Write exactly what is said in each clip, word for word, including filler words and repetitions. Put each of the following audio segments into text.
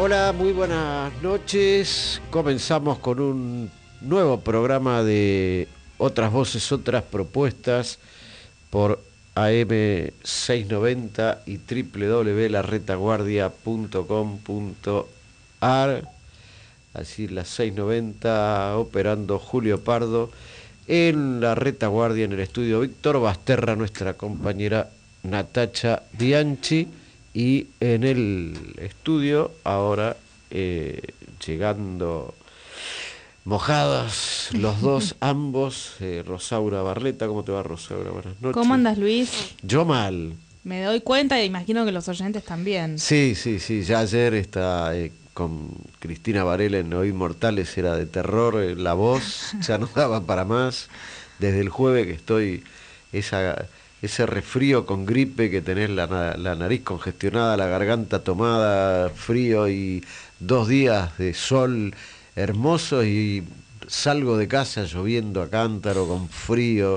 Hola, muy buenas noches. Comenzamos con un nuevo programa de Otras Voces, Otras Propuestas por A M seiscientos noventa y doble u doble u doble u punto la retaguardia punto com punto a r. Así las seiscientos noventa, operando Julio Pardo. En la retaguardia, en el estudio Víctor Basterra, nuestra compañera Natacha Bianchi. Y en el estudio, ahora eh, llegando mojados los dos, ambos, eh, Rosaura Barleta. ¿Cómo te va, Rosaura? Buenas noches. ¿Cómo andas, Luis? Yo mal. Me doy cuenta y imagino que los oyentes también. Sí, sí, sí. Ya ayer está eh, con Cristina Varela en Oíd Mortales, era de terror, eh, la voz ya no daba para más. Desde el jueves que estoy, esa... ese resfrío con gripe, que tenés la, la nariz congestionada, la garganta tomada, frío, y dos días de sol hermoso, y salgo de casa lloviendo a cántaro, con frío.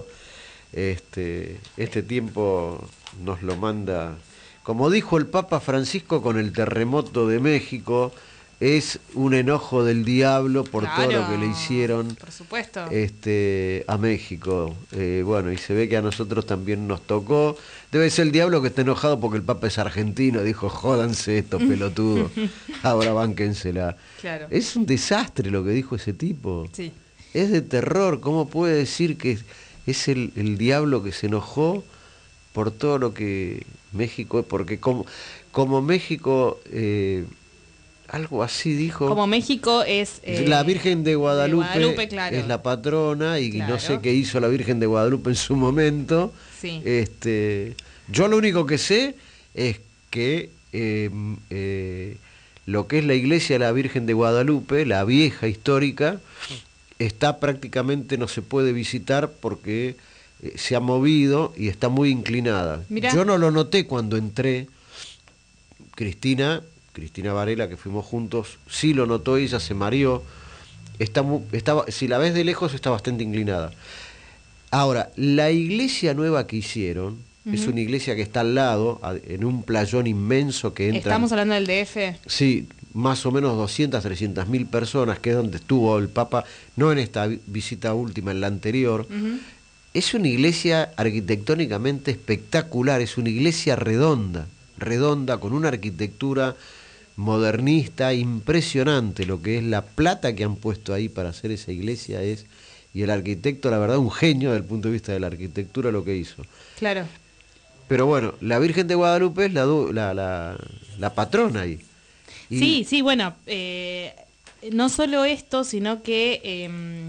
Este, este tiempo nos lo manda, como dijo el Papa Francisco con el terremoto de México, es un enojo del diablo por claro, todo lo que le hicieron, por supuesto, este, a México. Eh, bueno, y se ve que a nosotros también nos tocó. Debe ser el diablo que está enojado porque el Papa es argentino. Dijo, jódanse estos pelotudos, ahora bánquensela. Claro. Es un desastre lo que dijo ese tipo. Sí. Es de terror. ¿Cómo puede decir que es el, el diablo que se enojó por todo lo que México es? Porque como, como México... Eh, algo así dijo. Como México es... Eh, la Virgen de Guadalupe, de Guadalupe claro. es la patrona, y claro. no sé qué hizo la Virgen de Guadalupe en su momento. Sí. Este, yo lo único que sé es que eh, eh, lo que es la iglesia de la Virgen de Guadalupe, la vieja histórica, está prácticamente, no se puede visitar porque eh, se ha movido y está muy inclinada. Mirá. Yo no lo noté cuando entré. Cristina... Cristina Varela, que fuimos juntos, sí lo notó, ella se mareó. Está muy, estaba, si la ves de lejos, está bastante inclinada. Ahora, la iglesia nueva que hicieron, uh-huh. es una iglesia que está al lado, en un playón inmenso que entra... ¿Estamos hablando del D F? Sí, más o menos doscientas, trescientas mil personas, que es donde estuvo el Papa, no en esta visita última, en la anterior. Uh-huh. Es una iglesia arquitectónicamente espectacular, es una iglesia redonda, redonda, con una arquitectura... modernista, impresionante. Lo que es la plata que han puesto ahí para hacer esa iglesia es, y el arquitecto, la verdad, un genio desde el punto de vista de la arquitectura lo que hizo. Claro. Pero bueno, la Virgen de Guadalupe es la, la, la, la patrona ahí. Y... Sí, sí, bueno, eh, no solo esto, sino que eh,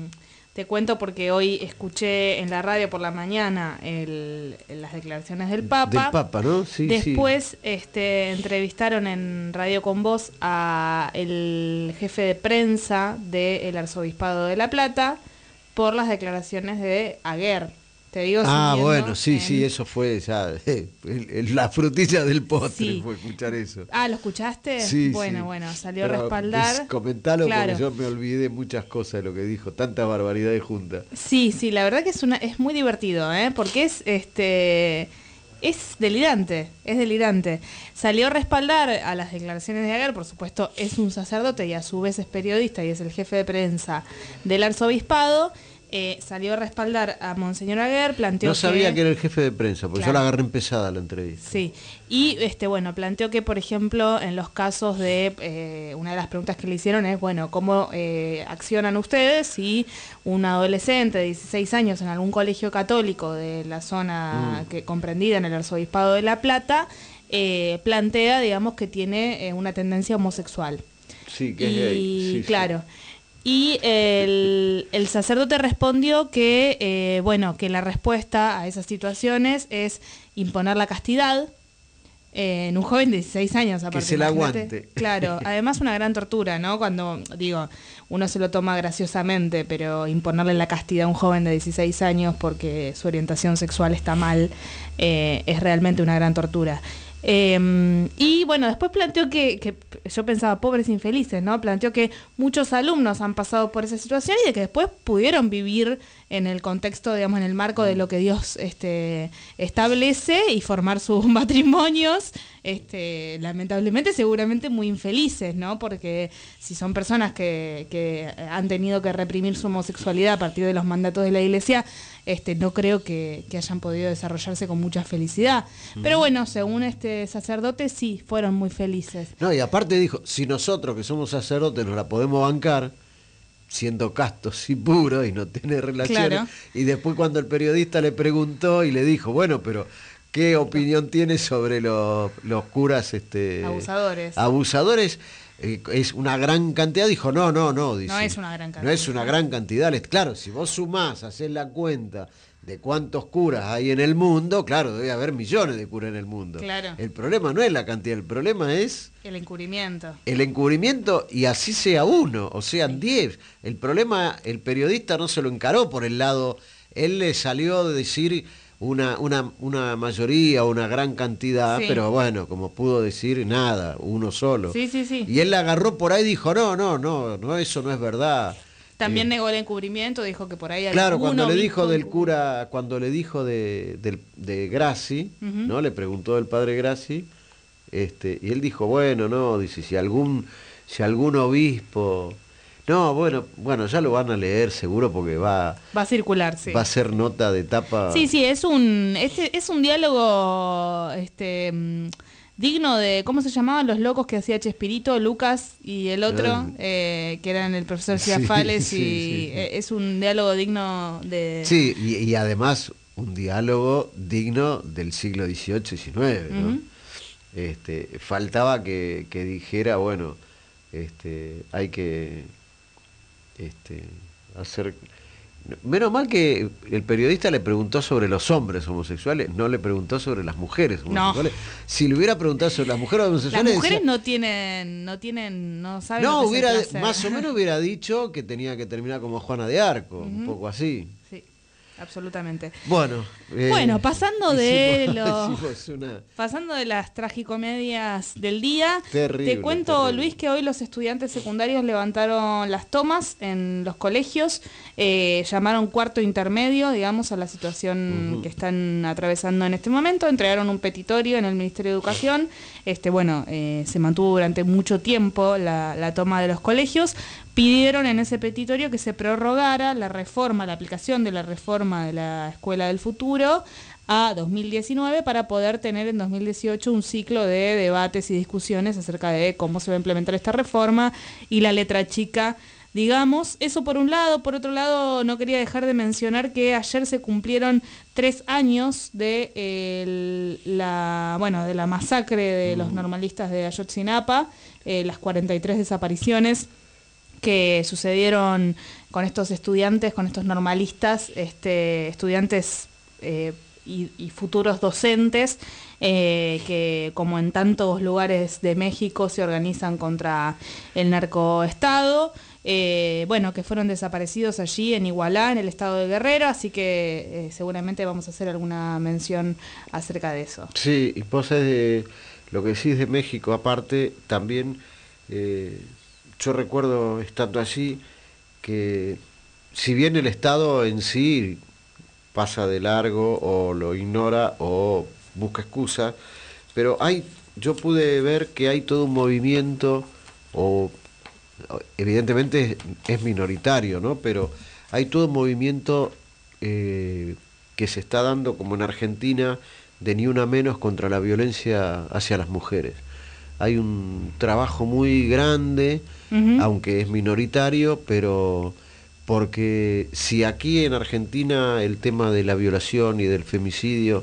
te cuento porque hoy escuché en la radio por la mañana el, las declaraciones del Papa. Del Papa, ¿no? Sí, Después sí. Este, entrevistaron en Radio Con Voz a el jefe de prensa del Arzobispado de La Plata por las declaraciones de Aguer. Te digo, ah, bueno, sí, en... sí, eso fue ya eh, el, el, la frutilla del postre, sí. fue escuchar eso. Ah, ¿lo escuchaste? Sí, bueno, sí. bueno, salió Pero a respaldar. Es, comentalo, claro. Porque yo me olvidé muchas cosas de lo que dijo, tanta barbaridad de junta. Sí, sí, la verdad que es una es muy divertido, ¿eh? Porque es este es delirante, es delirante. Salió a respaldar a las declaraciones de Aguer, por supuesto, es un sacerdote y a su vez es periodista y es el jefe de prensa del Arzobispado. Eh, salió a respaldar a Monseñor Aguer, planteó No sabía que, que era el jefe de prensa, porque claro. yo la agarré empezada la entrevista. Sí, y este bueno, planteó que, por ejemplo, en los casos de, eh, una de las preguntas que le hicieron es, bueno, ¿cómo eh, accionan ustedes si un adolescente de dieciséis años en algún colegio católico de la zona mm. que comprendida en el Arzobispado de La Plata, eh, plantea, digamos, que tiene eh, una tendencia homosexual? Sí, que y, es gay. Sí, claro. Sí. Y el, el sacerdote respondió que, eh, bueno, que la respuesta a esas situaciones es imponer la castidad eh, en un joven de dieciséis años. Aparte, que se la aguante. Claro, además una gran tortura, ¿no? Cuando, digo, uno se lo toma graciosamente, pero imponerle la castidad a un joven de dieciséis años porque su orientación sexual está mal, eh, es realmente una gran tortura. Eh, y bueno, después planteó que, que yo pensaba, pobres infelices, ¿no? Planteó que muchos alumnos han pasado por esa situación y de que después pudieron vivir en el contexto, digamos, en el marco de lo que Dios este, establece y formar sus matrimonios, este, lamentablemente seguramente muy infelices, ¿no? Porque si son personas que, que han tenido que reprimir su homosexualidad a partir de los mandatos de la Iglesia, este, no creo que, que hayan podido desarrollarse con mucha felicidad. Mm. Pero bueno, según este sacerdote, sí, fueron muy felices. No, y aparte dijo, si nosotros que somos sacerdotes nos la podemos bancar, siendo castos y puros y no tener relaciones, claro. Y después cuando el periodista le preguntó y le dijo, bueno, pero ¿qué opinión tiene sobre los, los curas este, abusadores? Abusadores, eh, es una gran cantidad, dijo, no, no, no, dice, no es una gran cantidad. No es una gran cantidad, claro, si vos sumás, hacés la cuenta de cuántos curas hay en el mundo, claro, debe haber millones de curas en el mundo. Claro. El problema no es la cantidad, el problema es... El encubrimiento. El encubrimiento, y así sea uno, o sean diez. El problema, el periodista no se lo encaró por el lado, él le salió de decir una, una, una mayoría, una gran cantidad, sí. Pero bueno, como pudo decir, nada, uno solo. Sí, sí, sí. Y él la agarró por ahí y dijo, no, no, no, no, eso no es verdad. También eh, negó el encubrimiento, dijo que por ahí... Claro, cuando le dijo del cura, cuando le dijo de, de, de Grassi, uh-huh. ¿No? Le preguntó del padre Grassi, este, y él dijo, bueno, no, dice, si algún, si algún obispo... No, bueno, bueno, ya lo van a leer seguro porque va... Va a circular, sí. Va a ser nota de tapa... Sí, sí, es un, este, es un diálogo... este digno de, ¿cómo se llamaban los locos que hacía Chespirito? Lucas y el otro, eh, que eran el profesor Ciafales, sí, sí, y sí, sí. Es un diálogo digno de... Sí, y, y además un diálogo digno del siglo dieciocho diecinueve, ¿no? Uh-huh. Este, faltaba que, que dijera, bueno, este, hay que este, hacer... Menos mal que el periodista le preguntó sobre los hombres homosexuales, no le preguntó sobre las mujeres homosexuales. No. Si le hubiera preguntado sobre las mujeres homosexuales... Las mujeres decía, no tienen, no tienen, no saben no, lo que hubiera, es el más o menos hubiera dicho que tenía que terminar como Juana de Arco, uh-huh. Un poco así. Sí. Absolutamente. Bueno, eh, bueno, pasando de hicimos, los, hicimos una... pasando de las tragicomedias del día, terrible, te cuento, terrible. Luis, que hoy los estudiantes secundarios levantaron las tomas en los colegios, eh, llamaron cuarto intermedio, digamos, a la situación uh-huh. que están atravesando en este momento, entregaron un petitorio en el Ministerio de Educación, este, bueno, eh, se mantuvo durante mucho tiempo la, la toma de los colegios. Pidieron en ese petitorio que se prorrogara la reforma, la aplicación de la reforma de la Escuela del Futuro a dos mil diecinueve para poder tener en dos mil dieciocho un ciclo de debates y discusiones acerca de cómo se va a implementar esta reforma y la letra chica, digamos. Eso por un lado. Por otro lado, no quería dejar de mencionar que ayer se cumplieron tres años de eh, la bueno de la masacre de los normalistas de Ayotzinapa, eh, las cuarenta y tres desapariciones que sucedieron con estos estudiantes, con estos normalistas, este, estudiantes eh, y, y futuros docentes, eh, que como en tantos lugares de México se organizan contra el narcoestado, eh, bueno, que fueron desaparecidos allí en Igualá, en el estado de Guerrero, así que eh, seguramente vamos a hacer alguna mención acerca de eso. Sí, y vos de lo que decís de México, aparte, también... Eh, yo recuerdo, estando allí, que si bien el Estado en sí pasa de largo o lo ignora o busca excusas, pero hay, yo pude ver que hay todo un movimiento, o evidentemente es, es minoritario, ¿no? Pero hay todo un movimiento eh, que se está dando, como en Argentina, de ni una menos contra la violencia hacia las mujeres. Hay un trabajo muy grande, uh-huh. Aunque es minoritario, pero porque si aquí en Argentina el tema de la violación y del femicidio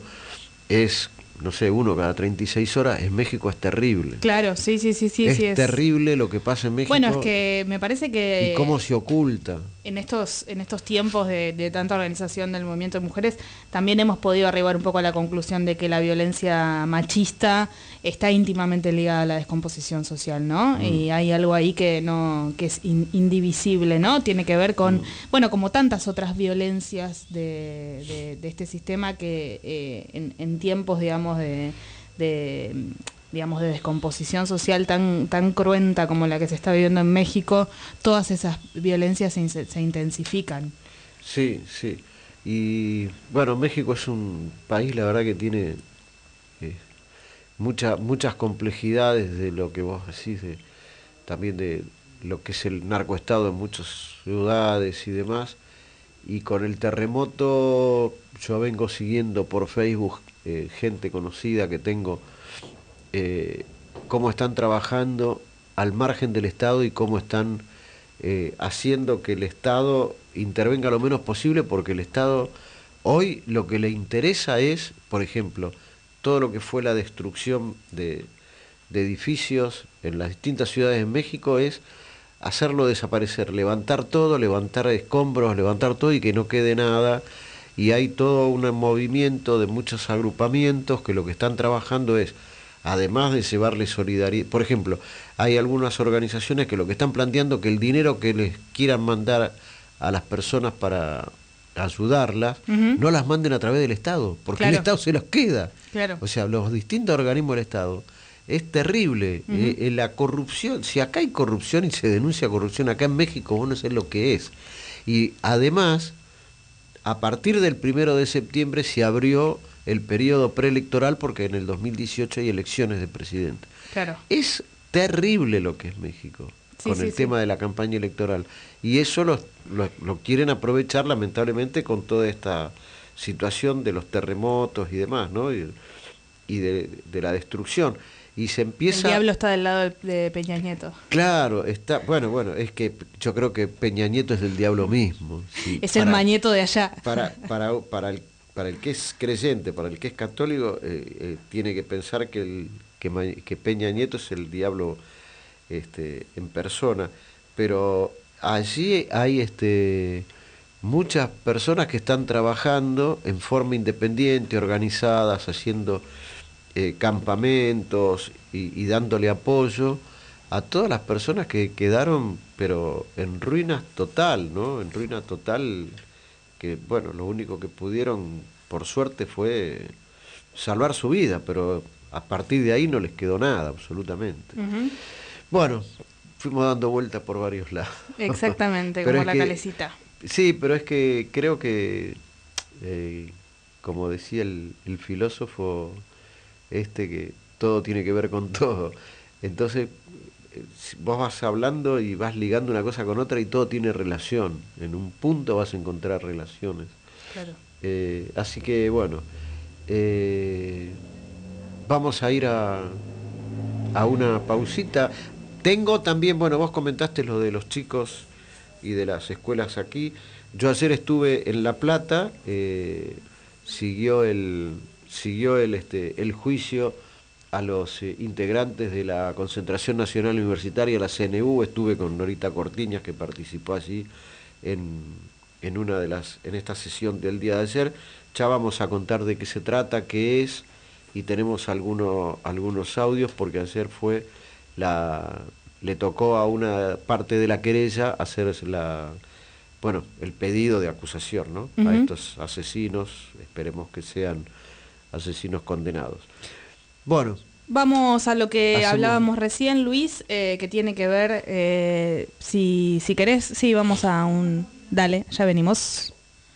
es, no sé, uno cada treinta y seis horas, en México es terrible. Claro, sí, sí, sí, sí. Es sí, terrible lo que pasa en México. Bueno, es que me parece que... Y cómo se oculta. En estos, en estos tiempos de, de tanta organización del movimiento de mujeres, también hemos podido arribar un poco a la conclusión de que la violencia machista está íntimamente ligada a la descomposición social, ¿no? Mm. Y hay algo ahí que no que es in, indivisible, ¿no? Tiene que ver con, mm. bueno, como tantas otras violencias de, de, de este sistema que eh, en, en tiempos, digamos, de... de digamos, de descomposición social tan tan cruenta como la que se está viviendo en México, todas esas violencias se, se intensifican. Sí, sí. Y bueno, México es un país, la verdad, que tiene eh, mucha, muchas complejidades de lo que vos decís, de, también de lo que es el narcoestado en muchas ciudades y demás. Y con el terremoto yo vengo siguiendo por Facebook eh, gente conocida que tengo, eh, cómo están trabajando al margen del Estado y cómo están eh, haciendo que el Estado intervenga lo menos posible, porque el Estado hoy lo que le interesa es, por ejemplo, todo lo que fue la destrucción de, de edificios en las distintas ciudades de México, es hacerlo desaparecer, levantar todo, levantar escombros, levantar todo y que no quede nada. Y hay todo un movimiento de muchos agrupamientos que lo que están trabajando es, además de llevarle solidaridad, por ejemplo, hay algunas organizaciones que lo que están planteando que el dinero que les quieran mandar a las personas para ayudarlas, uh-huh, no las manden a través del Estado, porque claro, el Estado se los queda. Claro. O sea, los distintos organismos del Estado, es terrible. Uh-huh. eh, eh, la corrupción, si acá hay corrupción y se denuncia corrupción, acá en México vos no sabés lo que es. Y además, a partir del primero de septiembre se abrió el periodo preelectoral, porque en el dos mil dieciocho hay elecciones de presidente. Claro. Es terrible lo que es México, sí, con sí, el sí. tema de la campaña electoral. Y eso lo, lo, lo quieren aprovechar, lamentablemente, con toda esta situación de los terremotos y demás, ¿no? Y, y de, de la destrucción. Y se empieza... El diablo está del lado de Peña Nieto. Claro, está, bueno, bueno, es que yo creo que Peña Nieto es el diablo mismo. Sí, es para, el mañeto de allá. Para, para, para, el, para el que es creyente, para el que es católico, eh, eh, tiene que pensar que, el, que, que Peña Nieto es el diablo este, en persona. Pero allí hay este, muchas personas que están trabajando en forma independiente, organizadas, haciendo... Eh, campamentos y, y dándole apoyo a todas las personas que quedaron, pero en ruinas total, ¿no? En ruina total, que bueno, lo único que pudieron, por suerte, fue salvar su vida, pero a partir de ahí no les quedó nada, absolutamente. Uh-huh. Bueno, fuimos dando vueltas por varios lados. Exactamente, como la que, calecita. Sí, pero es que creo que, eh, como decía el, el filósofo... este que todo tiene que ver con todo. Entonces, vos vas hablando y vas ligando una cosa con otra y todo tiene relación. En un punto vas a encontrar relaciones. Claro. Eh, así que, bueno, eh, vamos a ir a, a una pausita. Tengo también, bueno, vos comentaste lo de los chicos y de las escuelas aquí. Yo ayer estuve en La Plata, eh, siguió el... siguió el este el juicio a los eh, integrantes de la Concentración Nacional Universitaria, la C N U. Estuve con Norita Cortiñas, que participó allí en, en una de las en esta sesión del día de ayer. Ya vamos a contar de qué se trata, qué es, y tenemos alguno, algunos audios, porque ayer fue la le tocó a una parte de la querella hacer la bueno el pedido de acusación, ¿no? Uh-huh. A estos asesinos, esperemos que sean asesinos condenados. Bueno. Vamos a lo que hacemos... hablábamos recién, Luis, eh, que tiene que ver, eh, si, si querés, sí, vamos a un... Dale, ya venimos.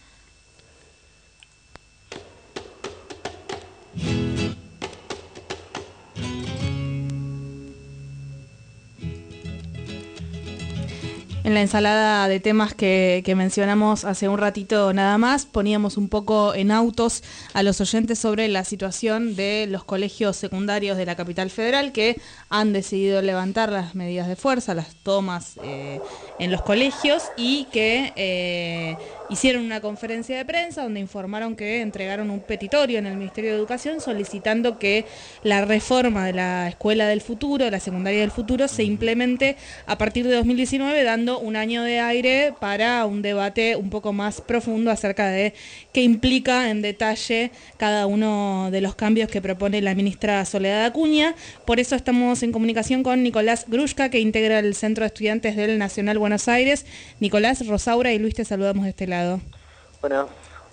En la ensalada de temas que, que mencionamos hace un ratito nada más, poníamos un poco en autos a los oyentes sobre la situación de los colegios secundarios de la capital federal, que han decidido levantar las medidas de fuerza, las tomas eh, en los colegios, y que eh, hicieron una conferencia de prensa donde informaron que entregaron un petitorio en el Ministerio de Educación solicitando que la reforma de la escuela del futuro, de la secundaria del futuro, se implemente a partir de dos mil diecinueve, dando un año de aire para un debate un poco más profundo acerca de qué implica en detalle cada uno de los cambios que propone la ministra Soledad Acuña. Por eso estamos en comunicación con Nicolás Grushka, que integra el Centro de Estudiantes del Nacional Buenos Aires. Nicolás, Rosaura y Luis, te saludamos de este lado. Bueno,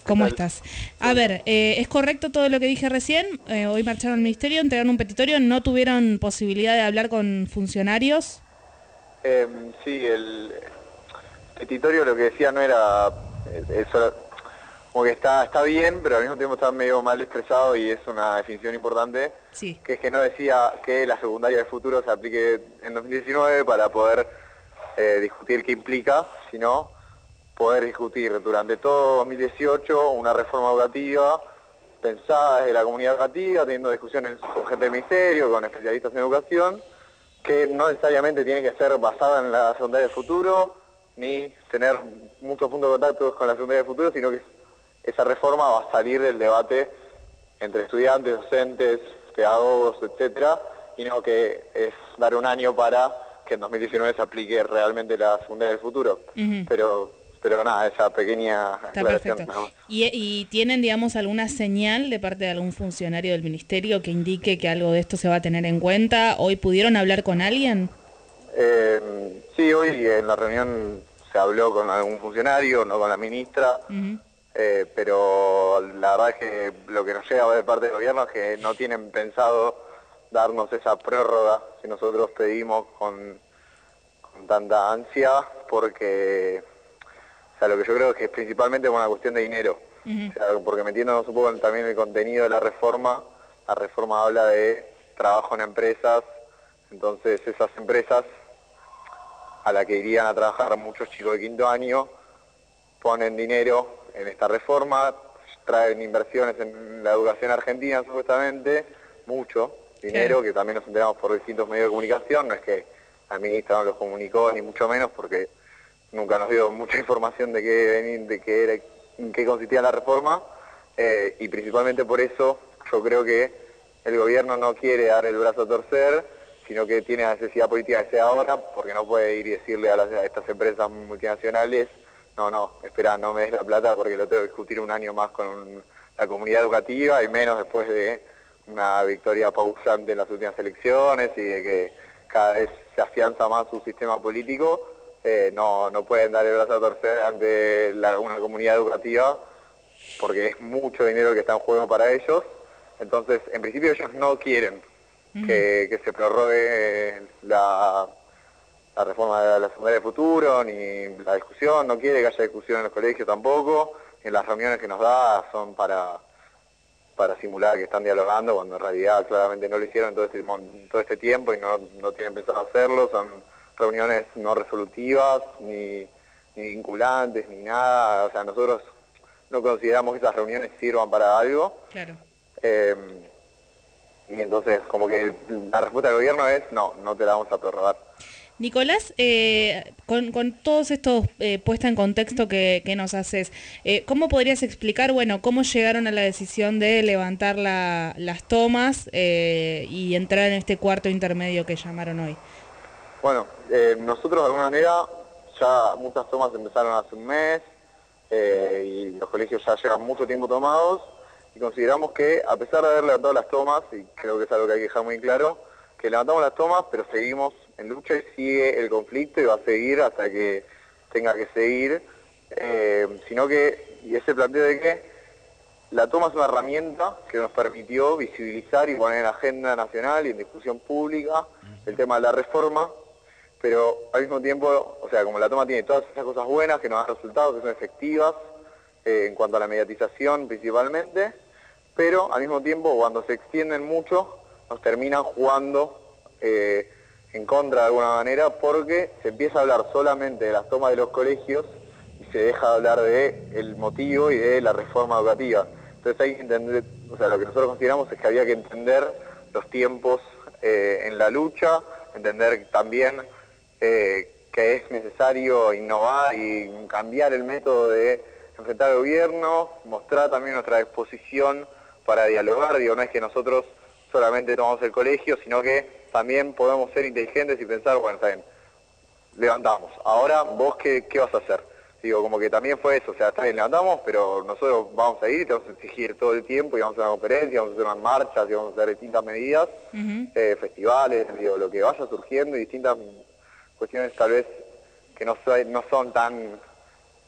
¿Cómo estás? A ver, eh, ¿es correcto todo lo que dije recién? Eh, hoy marcharon al ministerio, entregaron un petitorio, ¿no tuvieron posibilidad de hablar con funcionarios? Eh, sí, el petitorio lo que decía no era eso, como que está está bien, pero al mismo tiempo está medio mal expresado y es una definición importante, Sí. que es que no decía que la secundaria del futuro se aplique en dos mil diecinueve para poder eh, discutir qué implica, sino poder discutir durante todo dos mil dieciocho una reforma educativa pensada desde la comunidad educativa, teniendo discusiones con gente del ministerio, con especialistas en educación, que no necesariamente tiene que ser basada en la secundaria del futuro, ni tener muchos puntos de contacto con la secundaria del futuro, sino que esa reforma va a salir del debate entre estudiantes, docentes, pedagogos, etcétera, y no que es dar un año para que en dos mil diecinueve se aplique realmente la secundaria del futuro. Uh-huh. Pero pero nada, esa pequeña Está aclaración. perfecto. ¿No? ¿Y, ¿Y tienen, digamos, alguna señal de parte de algún funcionario del ministerio que indique que algo de esto se va a tener en cuenta? ¿Hoy pudieron hablar con alguien? Eh, sí, hoy en la reunión se habló con algún funcionario, no con la ministra, uh-huh. eh, pero la verdad es que lo que nos llega de parte del gobierno es que no tienen pensado darnos esa prórroga que nosotros pedimos con, con tanta ansia, porque... O sea, lo que yo creo es que es principalmente una cuestión de dinero. Uh-huh. O sea, porque metiéndonos un poco en, también en el contenido de la reforma, la reforma habla de trabajo en empresas, entonces esas empresas a las que irían a trabajar muchos chicos de quinto año ponen dinero en esta reforma, traen inversiones en la educación argentina supuestamente, mucho dinero, que también nos enteramos por distintos medios de comunicación, no es que la ministra no los comunicó ni mucho menos porque... nunca nos dio mucha información de qué, de qué era, en qué consistía la reforma, eh, y principalmente por eso yo creo que el gobierno no quiere dar el brazo a torcer, sino que tiene la necesidad política de ser ahora, porque no puede ir y decirle a, las, a estas empresas multinacionales, no, no, espera, no me des la plata porque lo tengo que discutir un año más con la comunidad educativa, y menos después de una victoria pausante en las últimas elecciones y de que cada vez se afianza más su sistema político. Eh, no, no pueden dar el brazo a torcer ante la, una comunidad educativa porque es mucho dinero que está en juego para ellos. Entonces, en principio ellos no quieren uh-huh. que, que se prorrogue la, la reforma de la secundaria del futuro, ni la discusión, no quiere que haya discusión en los colegios tampoco. En las reuniones que nos da son para, para simular que están dialogando, cuando en realidad claramente no lo hicieron todo este, todo este tiempo y no, no tienen pensado hacerlo. Son reuniones no resolutivas, ni, ni vinculantes, ni nada. O sea, nosotros no consideramos que esas reuniones sirvan para algo. Claro. Eh, y entonces, como que la respuesta del gobierno es, no, no te la vamos a prorrogar. Nicolás, eh, con, con todos estos eh, puesta en contexto que, que nos haces, eh, ¿cómo podrías explicar, bueno, cómo llegaron a la decisión de levantar la, las tomas eh, y entrar en este cuarto intermedio que llamaron hoy? Bueno, eh, nosotros de alguna manera ya muchas tomas empezaron hace un mes eh, y los colegios ya llevan mucho tiempo tomados y consideramos que a pesar de haber levantado las tomas, y creo que es algo que hay que dejar muy claro, que levantamos las tomas pero seguimos en lucha y sigue el conflicto y va a seguir hasta que tenga que seguir, eh, sino que, y ese planteo de que la toma es una herramienta que nos permitió visibilizar y poner en agenda nacional y en discusión pública el tema de la reforma, pero al mismo tiempo, o sea, como la toma tiene todas esas cosas buenas que nos dan resultados, que son efectivas, eh, en cuanto a la mediatización principalmente, pero al mismo tiempo cuando se extienden mucho, nos terminan jugando eh, en contra de alguna manera, porque se empieza a hablar solamente de las tomas de los colegios y se deja de hablar de el motivo y de la reforma educativa. Entonces hay que entender, o sea, lo que nosotros consideramos es que había que entender los tiempos eh, en la lucha, entender también Eh, que es necesario innovar y cambiar el método de enfrentar al gobierno, mostrar también nuestra disposición para dialogar. Digo, no es que nosotros solamente tomamos el colegio, sino que también podemos ser inteligentes y pensar, bueno, está bien, levantamos, ahora vos qué, qué vas a hacer. Digo, como que también fue eso, o sea, está bien, levantamos, pero nosotros vamos a ir y te vamos a exigir todo el tiempo, y vamos a hacer una conferencia, vamos a hacer unas marchas, y vamos a hacer distintas medidas, uh-huh. eh, festivales, digo, lo que vaya surgiendo y distintas cuestiones tal vez que no, so, no son tan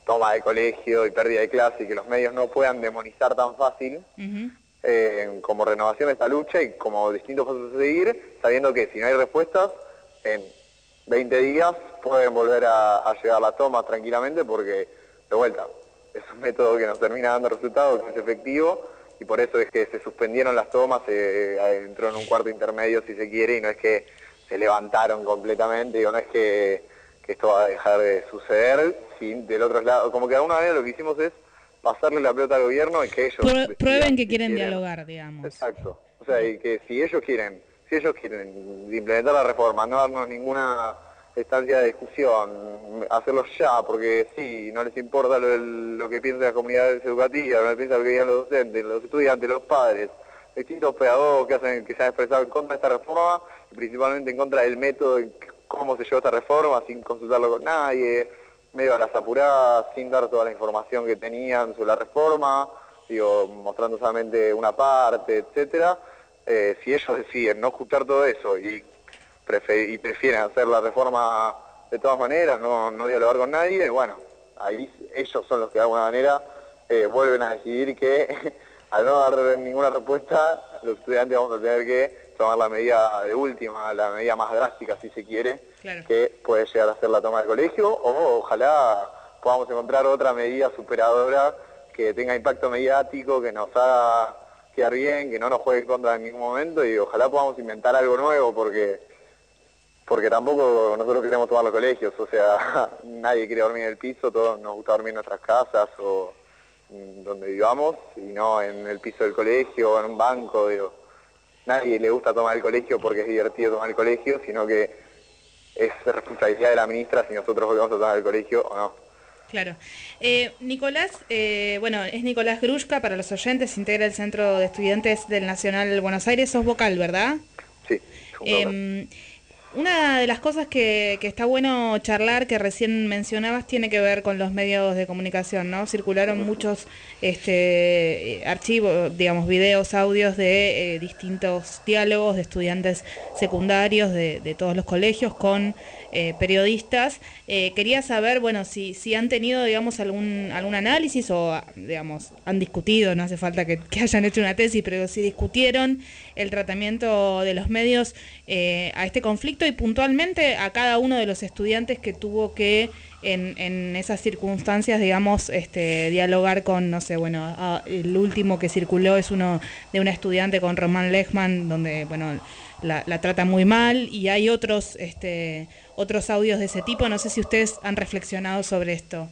toma de colegio y pérdida de clase, y que los medios no puedan demonizar tan fácil, uh-huh. eh, como renovación de esta lucha y como distintos pasos a seguir, sabiendo que si no hay respuestas, en veinte días pueden volver a, a llegar las tomas tranquilamente, porque, de vuelta, es un método que nos termina dando resultados, que es efectivo, y por eso es que se suspendieron las tomas, se eh, entró en un cuarto intermedio, si se quiere, y no es que se levantaron completamente, digo, no es que, que esto va a dejar de suceder, si del otro lado, como que de alguna manera lo que hicimos es pasarle la pelota al gobierno y que ellos... Prue- prueben que si quieren, quieren dialogar, digamos. Exacto, o sea, y que si ellos quieren, si ellos quieren implementar la reforma, no darnos ninguna estancia de discusión, hacerlo ya, porque sí, no les importa lo, lo que piensen las comunidades educativas, no les piensa lo que digan los docentes, los estudiantes, los padres, distintos pedagogos que hacen que se han expresado en contra de esta reforma, y principalmente en contra del método en cómo se llevó esta reforma, sin consultarlo con nadie, medio a las apuradas, sin dar toda la información que tenían sobre la reforma, digo, mostrando solamente una parte, etcétera. Eh, si ellos deciden no escuchar todo eso y, prefer y prefieren hacer la reforma de todas maneras, no, no dialogar con nadie, bueno, ahí ellos son los que de alguna manera eh, vuelven a decidir que al no dar ninguna respuesta, los estudiantes vamos a tener que tomar la medida de última, la medida más drástica si se quiere, claro, que puede llegar a ser la toma del colegio, o ojalá podamos encontrar otra medida superadora que tenga impacto mediático, que nos haga quedar bien, que no nos juegue en contra en ningún momento, y ojalá podamos inventar algo nuevo, porque porque tampoco nosotros queremos tomar los colegios, o sea, nadie quiere dormir en el piso, todos nos gusta dormir en nuestras casas o donde vivamos, y no en el piso del colegio o en un banco, digo. Nadie le gusta tomar el colegio porque es divertido tomar el colegio, sino que es responsabilidad de la ministra si nosotros volvemos a tomar el colegio o no. Claro. Eh, Nicolás, eh, bueno, es Nicolás Grushka, para los oyentes, integra el Centro de Estudiantes del Nacional Buenos Aires, sos vocal, ¿verdad? Sí. Eh, una de las cosas que, que está bueno charlar, que recién mencionabas, tiene que ver con los medios de comunicación, ¿no? Circularon muchos este, archivos, digamos, videos, audios de eh, distintos diálogos de estudiantes secundarios de, de todos los colegios con eh, periodistas. Eh, quería saber, bueno, si, si han tenido, digamos, algún, algún análisis o, digamos, han discutido, no hace falta que, que hayan hecho una tesis, pero si discutieron el tratamiento de los medios eh, a este conflicto y puntualmente a cada uno de los estudiantes que tuvo que en, en esas circunstancias, digamos, este, dialogar con, no sé, bueno, a, el último que circuló es uno de una estudiante con Román Lechman, donde, bueno, la, la trata muy mal, y hay otros, este, otros audios de ese tipo. No sé si ustedes han reflexionado sobre esto.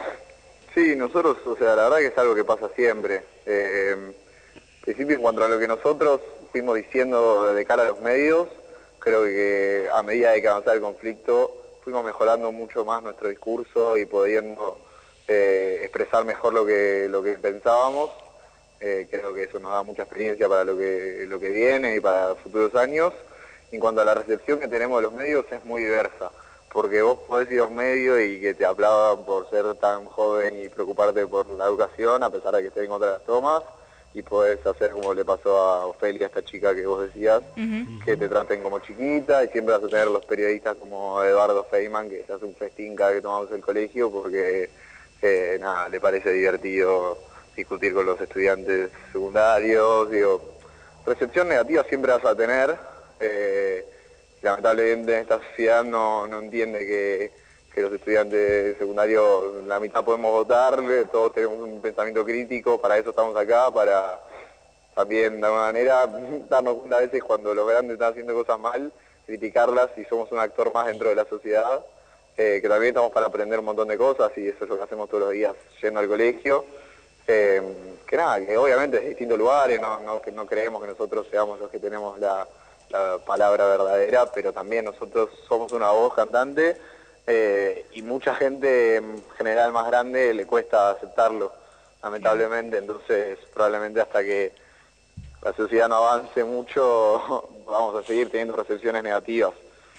Sí, nosotros, o sea, la verdad que es algo que pasa siempre. Eh, en principio, en cuanto a lo que nosotros fuimos diciendo de cara a los medios, creo que a medida de que avanzaba el conflicto fuimos mejorando mucho más nuestro discurso y pudiendo eh, expresar mejor lo que lo que pensábamos. Eh, creo que eso nos da mucha experiencia para lo que lo que viene y para futuros años. En cuanto a la recepción que tenemos de los medios, es muy diversa, porque vos podés ir a un medio y que te aplaudan por ser tan joven y preocuparte por la educación, a pesar de que estés en contra de las tomas, y podés hacer como le pasó a Ofelia, esta chica que vos decías, uh-huh. que te traten como chiquita, y siempre vas a tener los periodistas como Eduardo Feynman, que se hace un festín cada vez que tomamos el colegio, porque eh, nada, le parece divertido discutir con los estudiantes secundarios. Digo, recepción negativa siempre vas a tener, eh, lamentablemente en esta sociedad no, no entiende que, que los estudiantes secundarios, la mitad podemos votar, todos tenemos un pensamiento crítico, para eso estamos acá, para también de alguna manera darnos cuenta a veces cuando los grandes están haciendo cosas mal, criticarlas, y somos un actor más dentro de la sociedad, eh, que también estamos para aprender un montón de cosas, y eso es lo que hacemos todos los días yendo al colegio. Eh, que nada, que obviamente de distintos lugares, no, no, que no creemos que nosotros seamos los que tenemos la, la palabra verdadera, pero también nosotros somos una voz cantante, eh, y mucha gente en general más grande le cuesta aceptarlo, lamentablemente. Entonces probablemente hasta que la sociedad no avance mucho vamos a seguir teniendo recepciones negativas,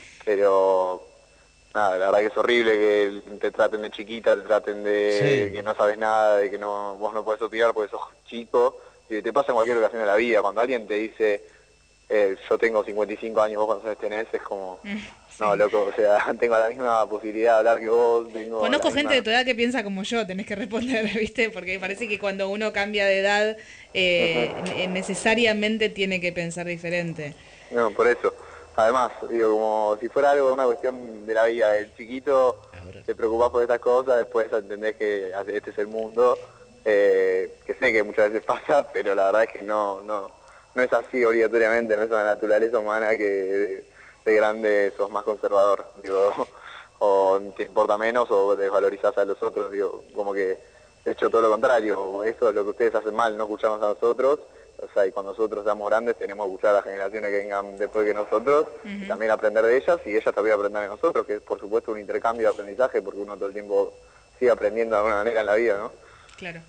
pero nada, la verdad que es horrible que te traten de chiquita, te traten de sí. que no sabes nada, de que no vos no podés opinar porque sos chico, y te pasa en cualquier ocasión de la vida. Cuando alguien te dice eh, yo tengo cincuenta y cinco años, vos cuántos años tenés, es como, sí. no, loco, o sea, tengo la misma posibilidad de hablar que vos. Tengo Conozco la gente misma... de tu edad que piensa como yo, tenés que responder, ¿viste? Porque parece que cuando uno cambia de edad, eh, uh-huh. necesariamente tiene que pensar diferente. No, por eso. Además, digo, como si fuera algo, una cuestión de la vida. El chiquito Ahora. te preocupás por estas cosas, después entendés que este es el mundo, eh, que sé que muchas veces pasa, pero la verdad es que no, no, no es así obligatoriamente, no es una naturaleza humana que de, de grande sos más conservador, digo, o te importa menos o desvalorizás a los otros, digo, como que de hecho todo lo contrario, eso es lo que ustedes hacen mal, no escuchamos a nosotros. O sea, y cuando nosotros seamos grandes tenemos que escuchar a las generaciones que vengan después que nosotros, uh-huh. y también aprender de ellas, y ellas también aprender de nosotros, que es por supuesto un intercambio de aprendizaje, porque uno todo el tiempo sigue aprendiendo de alguna manera en la vida, ¿no? Claro.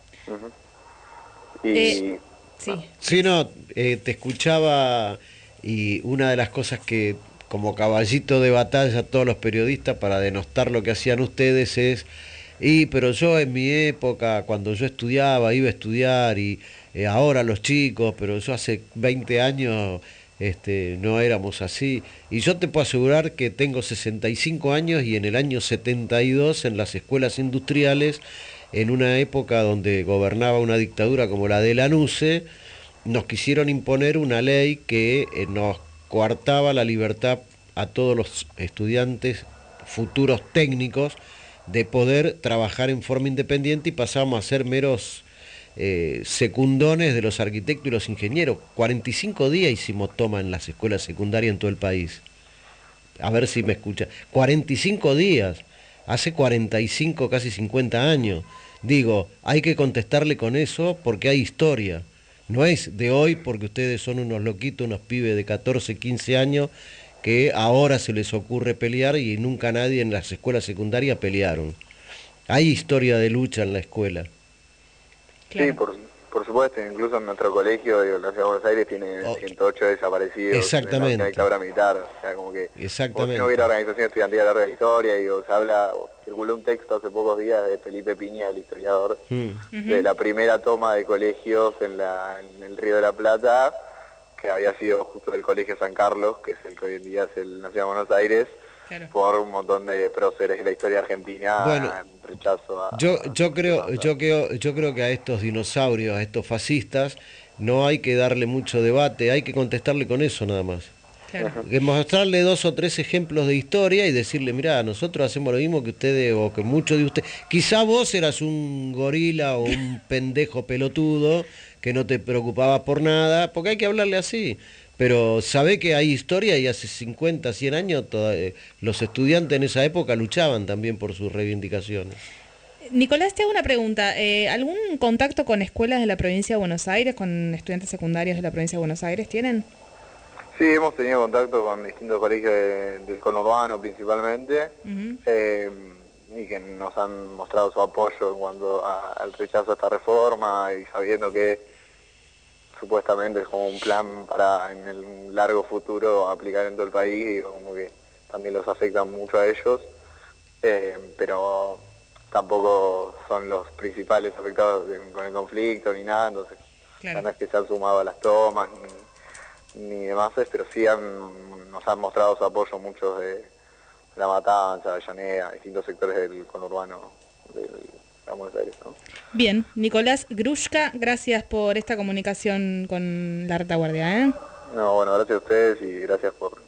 Uh-huh. Y... Eh, sí. Ah, sí, no, eh, te escuchaba, y una de las cosas que, como caballito de batalla, todos los periodistas, para denostar lo que hacían ustedes es... Y pero yo en mi época, cuando yo estudiaba, iba a estudiar y eh, ahora los chicos, pero yo hace veinte años este, no éramos así. Y yo te puedo asegurar que tengo sesenta y cinco años y en el año setenta y dos en las escuelas industriales, en una época donde gobernaba una dictadura como la de Lanusse, nos quisieron imponer una ley que eh, nos coartaba la libertad a todos los estudiantes futuros técnicos de poder trabajar en forma independiente y pasamos a ser meros eh, secundones de los arquitectos y los ingenieros. cuarenta y cinco días hicimos toma en las escuelas secundarias en todo el país. A ver si me escucha. cuarenta y cinco días, hace cuarenta y cinco, casi cincuenta años. Digo, hay que contestarle con eso porque hay historia. No es de hoy porque ustedes son unos loquitos, unos pibes de catorce, quince años que ahora se les ocurre pelear y nunca nadie en las escuelas secundarias pelearon. Hay historia de lucha en la escuela. Claro. Sí, por, por supuesto, incluso en nuestro colegio, digo, la Ciudad de Buenos Aires tiene oh. ciento ocho desaparecidos. Exactamente. En la dictadura militar, o sea, como que... Exactamente. Si no hubiera organización estudiantil a lo largo de la historia, digo, se habla, circuló un texto hace pocos días de Felipe Piña, el historiador, mm. de la primera toma de colegios en, la, en el Río de la Plata, que había sido justo el Colegio San Carlos, que es el que hoy en día es el Nacional de Buenos Aires, claro. por un montón de próceres de la historia argentina, bueno, en rechazo a... Yo, yo, creo, yo, creo, yo creo que a estos dinosaurios, a estos fascistas, no hay que darle mucho debate, hay que contestarle con eso nada más. Claro. Que mostrarle dos o tres ejemplos de historia y decirle, mirá, nosotros hacemos lo mismo que ustedes, o que muchos de ustedes... Quizá vos eras un gorila o un pendejo pelotudo, que no te preocupaba por nada, porque hay que hablarle así, pero sabe que hay historia y hace cincuenta, cien años toda, eh, los estudiantes en esa época luchaban también por sus reivindicaciones. Nicolás, te hago una pregunta, eh, ¿algún contacto con escuelas de la provincia de Buenos Aires, con estudiantes secundarios de la provincia de Buenos Aires, tienen? Sí, hemos tenido contacto con distintos colegios de, del conurbano principalmente, uh-huh. eh, y que nos han mostrado su apoyo en cuanto a, al rechazo a esta reforma y sabiendo que supuestamente es como un plan para en el largo futuro aplicar en todo el país y como que también los afecta mucho a ellos, eh, pero tampoco son los principales afectados con el conflicto ni nada, entonces claro. no es que se han sumado a las tomas ni, ni demás, pero sí han, nos han mostrado su apoyo muchos de La Matanza, Avellaneda, distintos sectores del conurbano de, de Buenos Aires, ¿no? Bien, Nicolás Grushka, gracias por esta comunicación con la retaguardia, ¿eh? No, bueno, gracias a ustedes y gracias por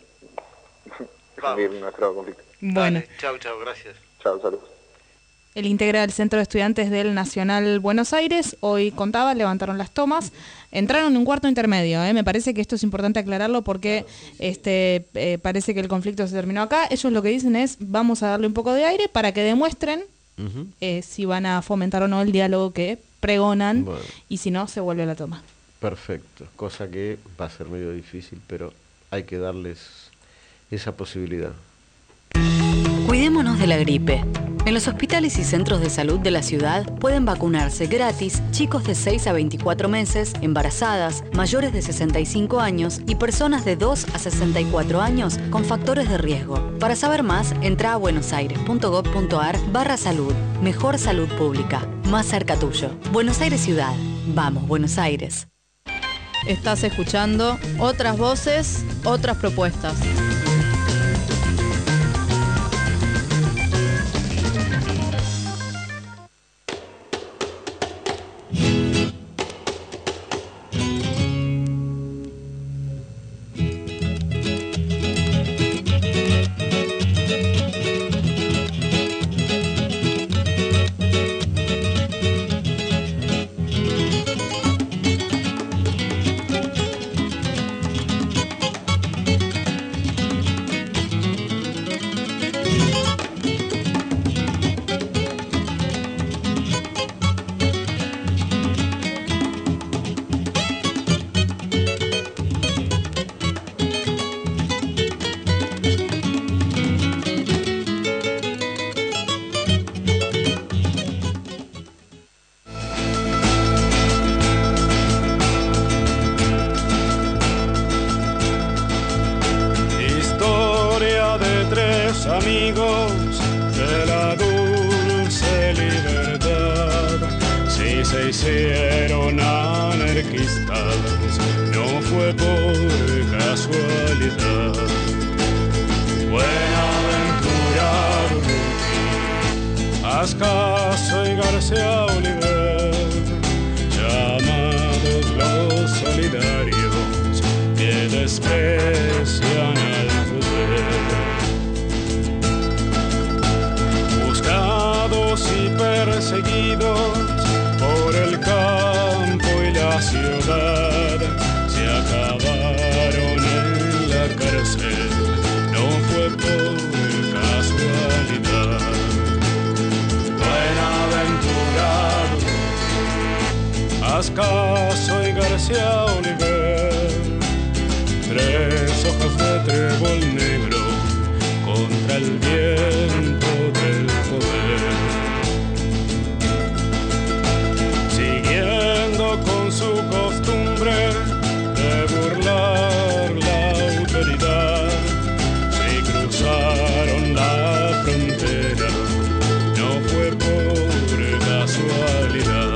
defender nuestro conflicto. Bueno. Chao, chao, gracias. Chao, saludos. El integra del Centro de Estudiantes del Nacional Buenos Aires, hoy contaba, levantaron las tomas, entraron en un cuarto intermedio, ¿eh? Me parece que esto es importante aclararlo porque este eh, parece que el conflicto se terminó acá. Ellos lo que dicen es, vamos a darle un poco de aire para que demuestren uh-huh. eh, si van a fomentar o no el diálogo que pregonan, bueno. y si no, se vuelve a la toma. Perfecto, cosa que va a ser medio difícil, pero hay que darles esa posibilidad. Cuidémonos de la gripe. En los hospitales y centros de salud de la ciudad pueden vacunarse gratis chicos de seis a veinticuatro meses, embarazadas, mayores de sesenta y cinco años y personas de dos a sesenta y cuatro años con factores de riesgo. Para saber más, entra a buenosaires.gov.ar barra salud. Mejor salud pública. Más cerca tuyo. Buenos Aires Ciudad. Vamos, Buenos Aires. Estás escuchando Otras Voces, Otras Propuestas. Amigos de la dulce libertad, si se hicieron anarquistas, no fue por casualidad. Buenaventura Durruti, Ascaso y García Oliver, llamados los solidarios que desprecian al poder. Y perseguidos por el campo y la ciudad, se acabaron en la cárcel, no fue por casualidad. Buenaventura Durruti, Ascaso y García Oliver, tres hojas de trébol negro contra el viento del poder. Con su costumbre de burlar la autoridad, se cruzaron la frontera, no fue por casualidad.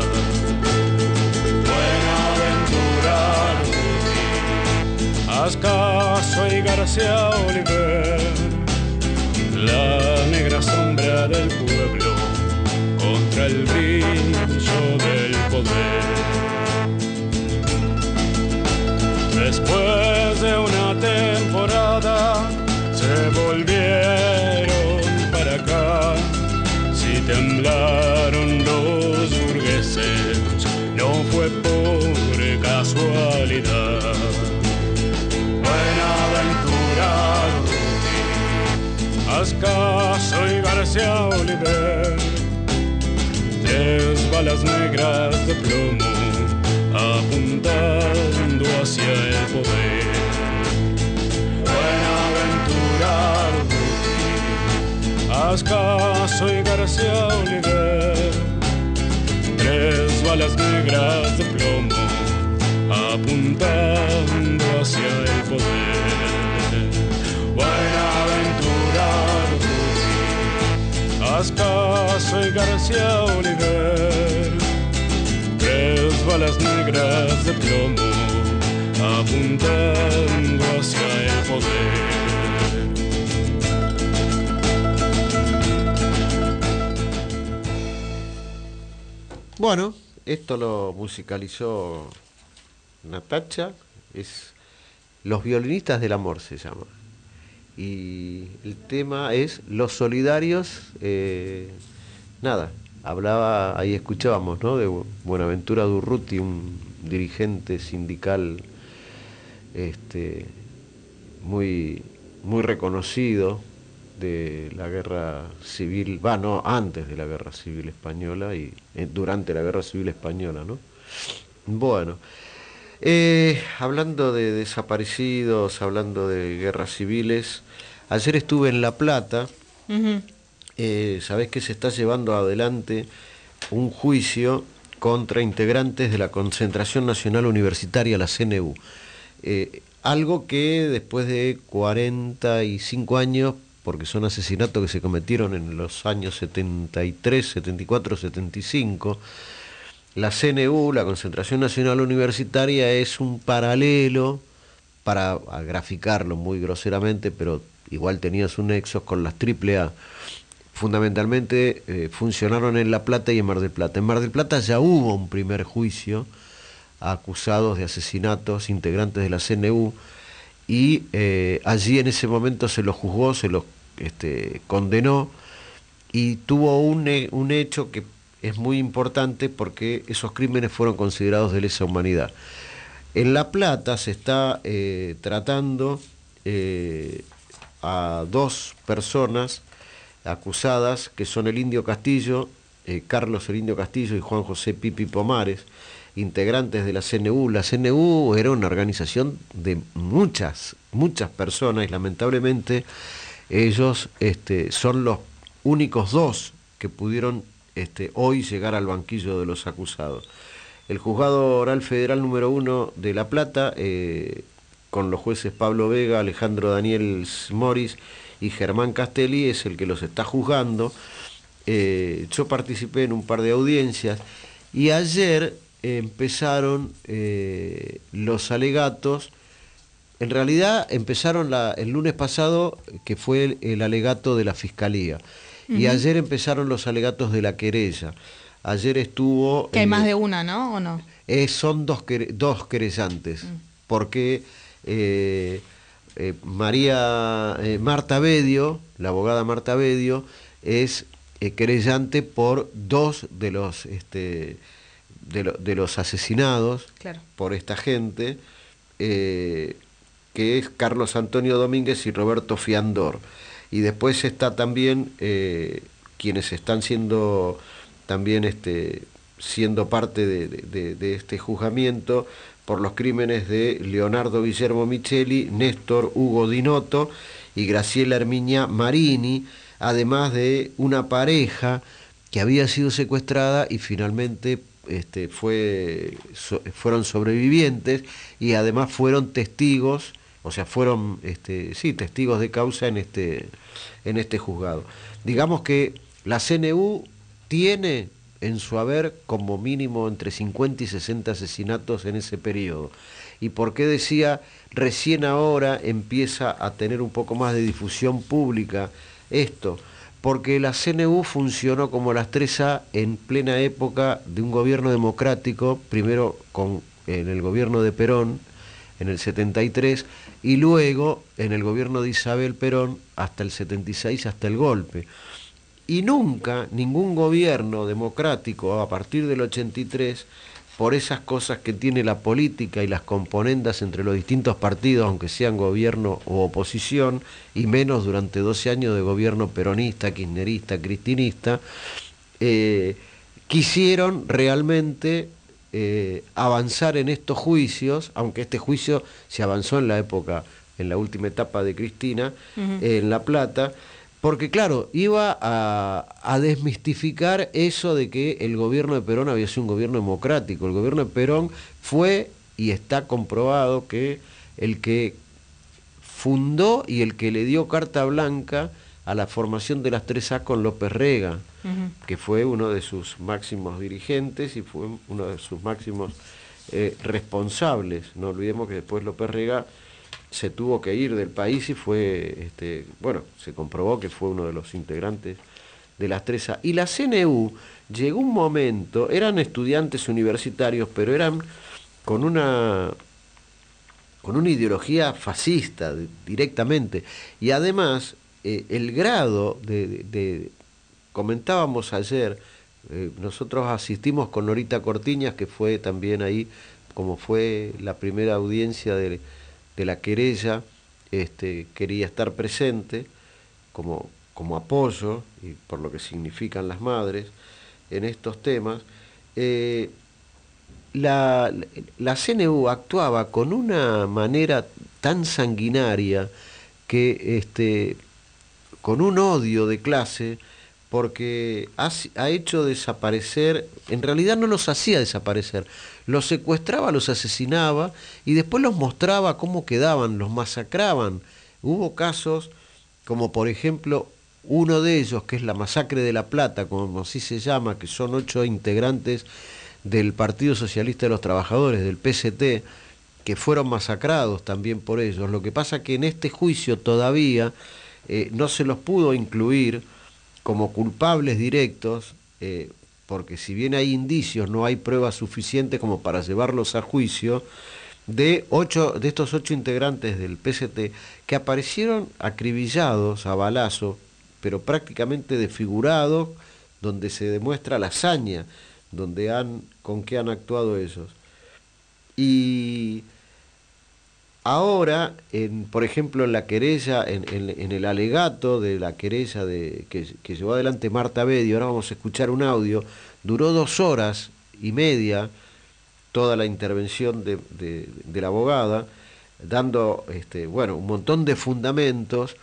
Buenaventura Durruti, Ascaso y García Oliver, la negra sombra del pueblo contra el brillo del poder. Después de una temporada se volvieron para acá, si temblaron los burgueses no fue por casualidad. Buenaventura Durruti, Ascaso y García Oliver, tres balas negras de plomo apuntando hacia el poder. Buenaventura Durruti, Ascaso y García Oliver, tres balas negras de plomo apuntando hacia el poder. Buenaventura Durruti, Ascaso y García Oliver, tres balas negras de plomo apuntando hacia el poder. Bueno, esto lo musicalizó Natacha, es Los Violinistas del Amor se llama. Y el tema es Los Solidarios, eh, nada, hablaba, ahí escuchábamos, ¿no?, de Buenaventura Durruti, un dirigente sindical este, muy, muy reconocido de la guerra civil, va, no, antes de la guerra civil española y eh, durante la guerra civil española, ¿no? Bueno, eh, hablando de desaparecidos, hablando de guerras civiles, ayer estuve en La Plata. Uh-huh. Eh, sabés que se está llevando adelante un juicio contra integrantes de la Concentración Nacional Universitaria, la C N U. Eh, algo que después de cuarenta y cinco años, porque son asesinatos que se cometieron en los años setenta y tres, setenta y cuatro, setenta y cinco, la C N U, la Concentración Nacional Universitaria, es un paralelo, para graficarlo muy groseramente, pero igual tenía sus nexos con las triple A. Fundamentalmente eh, funcionaron en La Plata y en Mar del Plata. En Mar del Plata ya hubo un primer juicio a acusados de asesinatos integrantes de la C N U, y eh, allí en ese momento se los juzgó, se los este, condenó, y tuvo un, un hecho que es muy importante porque esos crímenes fueron considerados de lesa humanidad. En La Plata se está eh, tratando eh, a dos personas acusadas, que son el Indio Castillo, eh, Carlos el Indio Castillo y Juan José Pipi Pomares, integrantes de la C N U. La C N U era una organización de muchas, muchas personas, y lamentablemente ellos este, son los únicos dos que pudieron este, hoy llegar al banquillo de los acusados. El Juzgado Oral Federal número uno de La Plata, eh, con los jueces Pablo Vega, Alejandro Daniel Moris y Germán Castelli, es el que los está juzgando. Eh, yo participé en un par de audiencias, y ayer eh, empezaron eh, los alegatos. En realidad empezaron la, el lunes pasado, que fue el, el alegato de la Fiscalía, uh-huh. y ayer empezaron los alegatos de la querella. Ayer estuvo... Que hay eh, más de una, ¿no? ¿O no? Eh, son dos, dos querellantes, mm. porque eh, eh, María eh, Marta Bedio, la abogada Marta Bedio, es eh, querellante por dos de los este, de, lo, de los asesinados, claro, por esta gente, eh, que es Carlos Antonio Domínguez y Roberto Fiandor. Y después está también eh, quienes están siendo... también este, siendo parte de, de, de este juzgamiento por los crímenes de Leonardo Guillermo Micheli, Néstor Hugo Dinotto y Graciela Herminia Marini, además de una pareja que había sido secuestrada y finalmente este, fue, so, fueron sobrevivientes, y además fueron testigos, o sea, fueron este, sí, testigos de causa en este, en este juzgado. Digamos que la C N U tiene en su haber como mínimo entre cincuenta y sesenta asesinatos en ese periodo. ¿Y por qué decía recién ahora empieza a tener un poco más de difusión pública esto? Porque la C N U funcionó como las tres A en plena época de un gobierno democrático, primero con, en el gobierno de Perón, en el setenta y tres, y luego en el gobierno de Isabel Perón hasta el setenta y seis, hasta el golpe. Y nunca ningún gobierno democrático a partir del ochenta y tres, por esas cosas que tiene la política y las componendas entre los distintos partidos, aunque sean gobierno o oposición, y menos durante doce años de gobierno peronista, kirchnerista, cristinista, eh, quisieron realmente eh, avanzar en estos juicios, aunque este juicio se avanzó en la época, en la última etapa de Cristina, uh-huh. eh, en La Plata, porque claro, iba a, a desmistificar eso de que el gobierno de Perón había sido un gobierno democrático. El gobierno de Perón fue, y está comprobado, que el que fundó y el que le dio carta blanca a la formación de las tres A con López Rega, uh-huh. que fue uno de sus máximos dirigentes y fue uno de sus máximos eh, responsables. No olvidemos que después López Rega se tuvo que ir del país y fue, este, bueno, se comprobó que fue uno de los integrantes de las tres A. Y la C N U llegó un momento, eran estudiantes universitarios, pero eran con una, con una ideología fascista de, directamente. Y además, eh, el grado de, de, de comentábamos ayer, eh, nosotros asistimos con Norita Cortiñas, que fue también ahí, como fue la primera audiencia de... de la querella, este, quería estar presente como, como apoyo, y por lo que significan las madres, en estos temas. Eh, la, la C N U actuaba con una manera tan sanguinaria, que este, con un odio de clase, porque ha, ha hecho desaparecer, en realidad no los hacía desaparecer, los secuestraba, los asesinaba y después los mostraba cómo quedaban, los masacraban. Hubo casos como por ejemplo uno de ellos, que es la masacre de La Plata, como así se llama, que son ocho integrantes del Partido Socialista de los Trabajadores, del P S T, que fueron masacrados también por ellos. Lo que pasa que en este juicio todavía eh, no se los pudo incluir como culpables directos, eh, porque si bien hay indicios, no hay pruebas suficientes como para llevarlos a juicio, de ocho de estos ocho integrantes del P S T que aparecieron acribillados a balazo, pero prácticamente desfigurados, donde se demuestra la hazaña, donde han, con qué han actuado ellos. Y ahora, en, por ejemplo, en la querella, en, en, en el alegato de la querella de, que, que llevó adelante Marta Bedio, ahora vamos a escuchar un audio, duró dos horas y media toda la intervención de, de, de la abogada, dando este, bueno, un montón de fundamentos,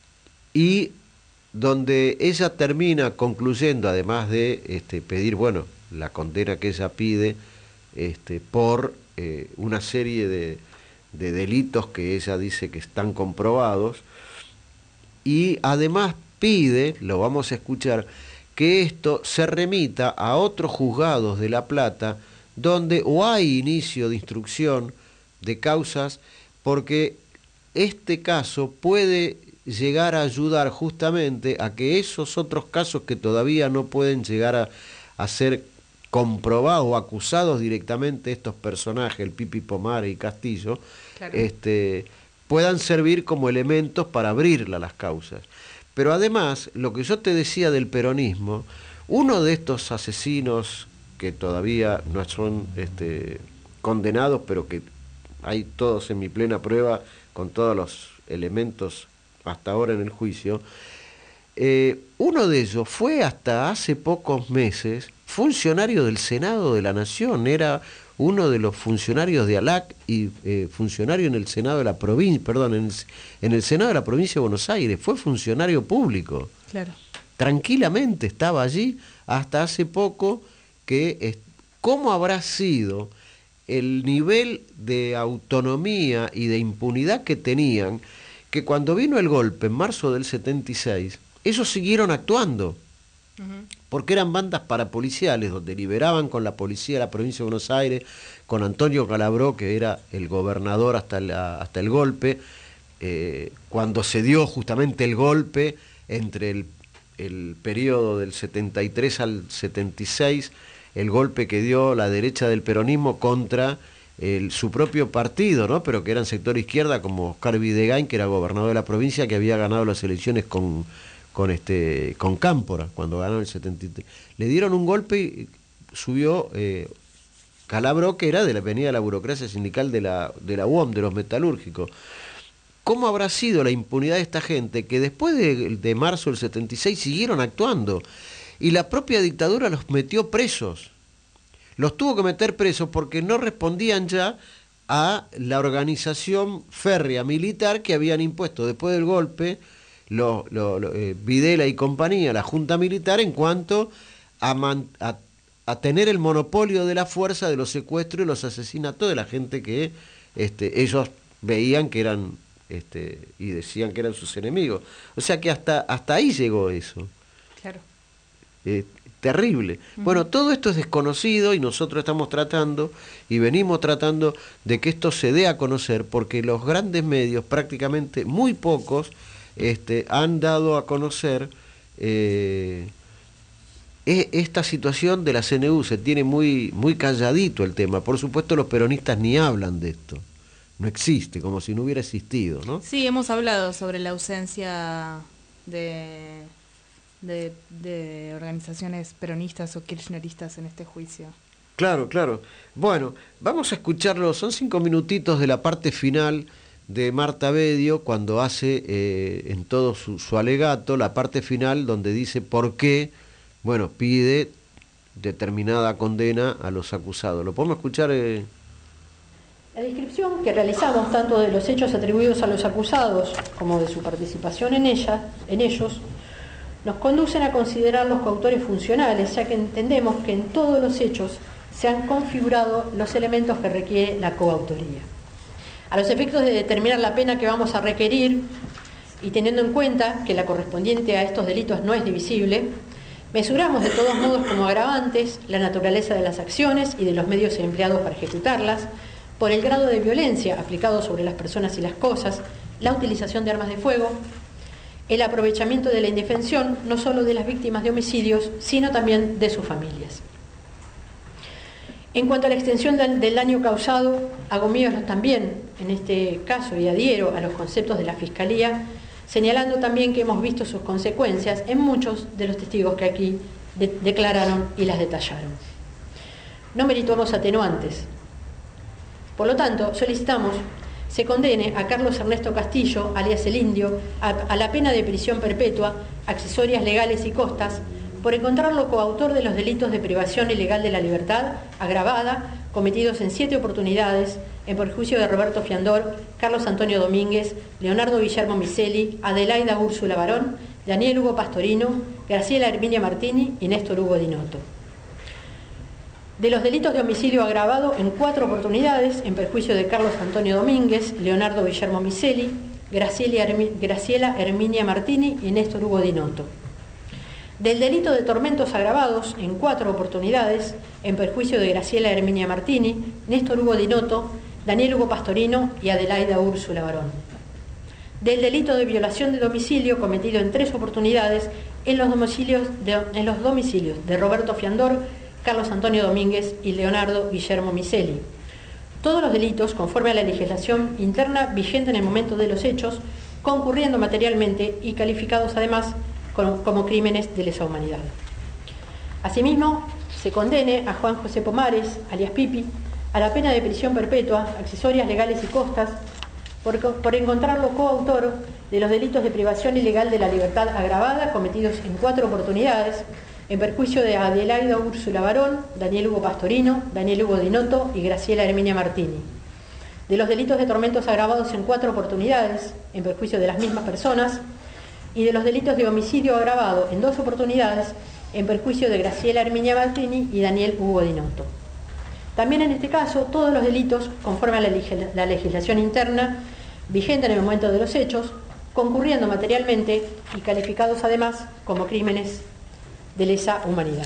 y donde ella termina concluyendo, además de este, pedir, bueno, la condena que ella pide este, por eh, una serie de, de delitos que ella dice que están comprobados, y además pide, lo vamos a escuchar, que esto se remita a otros juzgados de La Plata, donde o hay inicio de instrucción de causas, porque este caso puede llegar a ayudar justamente a que esos otros casos que todavía no pueden llegar a, a ser comprobados o acusados directamente estos personajes, el Pipi Pomares y Castillo, claro, este, puedan servir como elementos para abrirla las causas. Pero además, lo que yo te decía del peronismo, uno de estos asesinos que todavía no son este, condenados, pero que hay todos en mi plena prueba, con todos los elementos hasta ahora en el juicio, eh, uno de ellos fue hasta hace pocos meses funcionario del Senado de la Nación, era uno de los funcionarios de ALAC y eh, funcionario en el Senado de la provincia, perdón, en el, en el Senado de la provincia de Buenos Aires, fue funcionario público. Claro. Tranquilamente estaba allí hasta hace poco. Que, ¿Cómo habrá sido el nivel de autonomía y de impunidad que tenían, que cuando vino el golpe en marzo del setenta y seis, ellos siguieron actuando? Uh-huh. Porque eran bandas parapoliciales, donde liberaban con la policía de la provincia de Buenos Aires, con Antonio Calabró, que era el gobernador hasta, la, hasta el golpe, eh, cuando se dio justamente el golpe entre el, el periodo del setenta y tres al setenta y seis, el golpe que dio la derecha del peronismo contra el, su propio partido, ¿no? Pero que era en sector izquierda, como Oscar Videgain, que era gobernador de la provincia, que había ganado las elecciones con, con, este, con Cámpora, cuando ganó el setenta y tres. Le dieron un golpe y subió eh, Calabró, que era de la venida de la burocracia sindical de la, de la U O M, de los metalúrgicos. ¿Cómo habrá sido la impunidad de esta gente que después de, de marzo del setenta y seis siguieron actuando? Y la propia dictadura los metió presos. Los tuvo que meter presos porque no respondían ya a la organización férrea militar que habían impuesto después del golpe lo, lo, lo, eh, Videla y compañía, la Junta Militar, en cuanto a, man, a, a tener el monopolio de la fuerza, de los secuestros y los asesinatos de la gente que este, ellos veían que eran este, y decían que eran sus enemigos. O sea que hasta, hasta ahí llegó eso. Claro. Eh, terrible. Uh-huh. Bueno, todo esto es desconocido y nosotros estamos tratando y venimos tratando de que esto se dé a conocer, porque los grandes medios, prácticamente muy pocos, este, han dado a conocer eh, esta situación de la C N U. Se tiene muy, muy calladito el tema. Por supuesto, los peronistas ni hablan de esto. No existe, como si no hubiera existido, ¿no? Sí, hemos hablado sobre la ausencia de... De, de organizaciones peronistas o kirchneristas en este juicio. Claro, claro. Bueno, vamos a escucharlo, son cinco minutitos de la parte final de Marta Bedio, cuando hace eh, en todo su, su alegato, la parte final donde dice por qué, bueno, pide determinada condena a los acusados. ¿Lo podemos escuchar? Eh? La descripción que realizamos tanto de los hechos atribuidos a los acusados como de su participación en ella, en ellos, nos conducen a considerar los coautores funcionales, ya que entendemos que en todos los hechos se han configurado los elementos que requiere la coautoría. A los efectos de determinar la pena que vamos a requerir, y teniendo en cuenta que la correspondiente a estos delitos no es divisible, Mesuramos de todos modos como agravantes la naturaleza de las acciones y de los medios empleados para ejecutarlas, por el grado de violencia aplicado sobre las personas y las cosas, la utilización de armas de fuego, el aprovechamiento de la indefensión no solo de las víctimas de homicidios, sino también de sus familias. En cuanto a la extensión del, del daño causado, hago míos también, en este caso, y adhiero a los conceptos de la Fiscalía, señalando también que hemos visto sus consecuencias en muchos de los testigos que aquí de, declararon y las detallaron. No merituamos atenuantes. Por lo tanto, solicitamos se condene a Carlos Ernesto Castillo, alias El Indio, a, a la pena de prisión perpetua, accesorias legales y costas, por encontrarlo coautor de los delitos de privación ilegal de la libertad agravada, cometidos en siete oportunidades, en perjuicio de Roberto Fiandor, Carlos Antonio Domínguez, Leonardo Guillermo Miseli, Adelaida Úrsula Barón, Daniel Hugo Pastorino, Graciela Herminia Martini y Néstor Hugo Dinotto. De los delitos de homicidio agravado en cuatro oportunidades, en perjuicio de Carlos Antonio Domínguez, Leonardo Guillermo Miseli, Graciela, Hermi, Graciela Herminia Martini y Néstor Hugo Dinotto. Del delito de tormentos agravados en cuatro oportunidades, en perjuicio de Graciela Herminia Martini, Néstor Hugo Dinotto, Daniel Hugo Pastorino y Adelaida Úrsula Barón. Del delito de violación de domicilio cometido en tres oportunidades en los domicilios de, en los domicilios de Roberto Fiandor, Carlos Antonio Domínguez y Leonardo Guillermo Miseli. Todos los delitos conforme a la legislación interna vigente en el momento de los hechos, concurriendo materialmente y calificados además como, como crímenes de lesa humanidad. Asimismo, se condene a Juan José Pomares, alias Pipi, a la pena de prisión perpetua, accesorias legales y costas, por, por encontrarlo coautor de los delitos de privación ilegal de la libertad agravada cometidos en cuatro oportunidades, en perjuicio de Adelaida Úrsula Barón, Daniel Hugo Pastorino, Daniel Hugo Dinotto y Graciela Herminia Martini. De los delitos de tormentos agravados en cuatro oportunidades, en perjuicio de las mismas personas, y de los delitos de homicidio agravado en dos oportunidades, en perjuicio de Graciela Herminia Martini y Daniel Hugo Dinotto. También en este caso, todos los delitos, conforme a la, la legislación interna vigente en el momento de los hechos, concurriendo materialmente y calificados además como crímenes de lesa humanidad.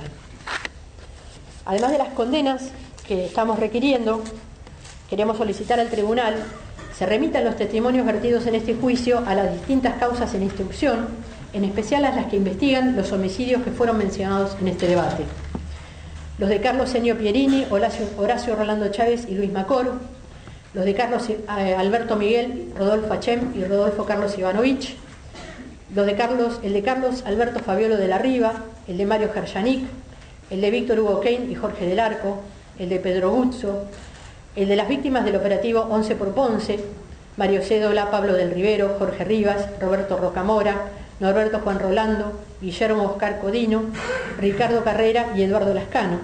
Además de las condenas que estamos requiriendo, queremos solicitar al tribunal se remitan los testimonios vertidos en este juicio a las distintas causas en instrucción, en especial a las que investigan los homicidios que fueron mencionados en este debate. Los de Carlos Enio Pierini, Horacio, Horacio Rolando Chávez y Luis Macor, los de Carlos eh, Alberto Miguel, Rodolfo Achem y Rodolfo Carlos Ivanovich, los de Carlos, el de Carlos Alberto Fabiolo de la Riva, el de Mario Gerjanik, el de Víctor Hugo Kane y Jorge del Arco, el de Pedro Guzzo, el de las víctimas del operativo once por Ponce, Mario Cédola, Pablo del Rivero, Jorge Rivas, Roberto Rocamora, Norberto Juan Rolando, Guillermo Oscar Codino, Ricardo Carrera y Eduardo Lascano,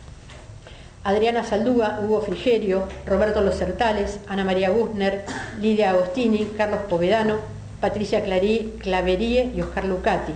Adriana Saldúa, Hugo Frigerio, Roberto Los Certales, Ana María Guzner, Lidia Agostini, Carlos Povedano, Patricia Clarí, Claverie y Oscar Lucati.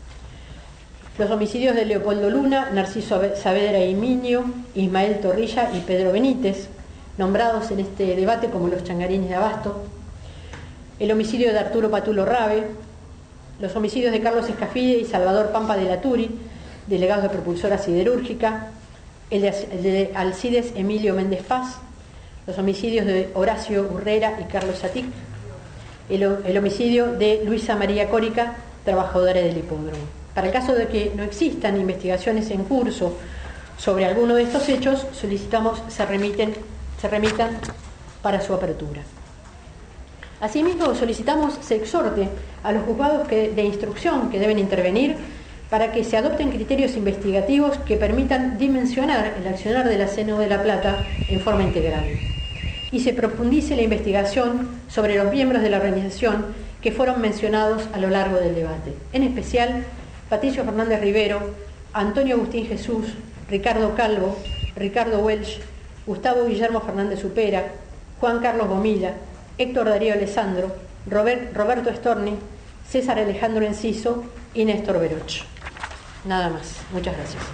Los homicidios de Leopoldo Luna, Narciso Saavedra y Minio, Ismael Torrilla y Pedro Benítez, nombrados en este debate como los changarines de Abasto. El homicidio de Arturo Patulo Rabe, los homicidios de Carlos Escafide y Salvador Pampa de la Turi, delegados de Propulsora Siderúrgica, el de, el de Alcides Emilio Méndez Paz, los homicidios de Horacio Urrera y Carlos Satic, el, el homicidio de Luisa María Córica, trabajadora del hipódromo. Para el caso de que no existan investigaciones en curso sobre alguno de estos hechos, solicitamos se, remiten, se remitan para su apertura. Asimismo, solicitamos se exhorte a los juzgados que, de instrucción que deben intervenir para que se adopten criterios investigativos que permitan dimensionar el accionar de la C N U de La Plata en forma integral y se profundice la investigación sobre los miembros de la organización que fueron mencionados a lo largo del debate, en especial Patricio Fernández Rivero, Antonio Agustín Jesús, Ricardo Calvo, Ricardo Welch, Gustavo Guillermo Fernández Upera, Juan Carlos Bomilla, Héctor Darío Alessandro, Robert, Roberto Storni, César Alejandro Enciso y Néstor Veroch. Nada más. Muchas gracias.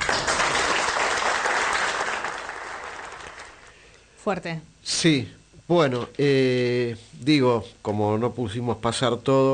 Fuerte. Sí, bueno, eh, digo, como no pusimos pasar todo,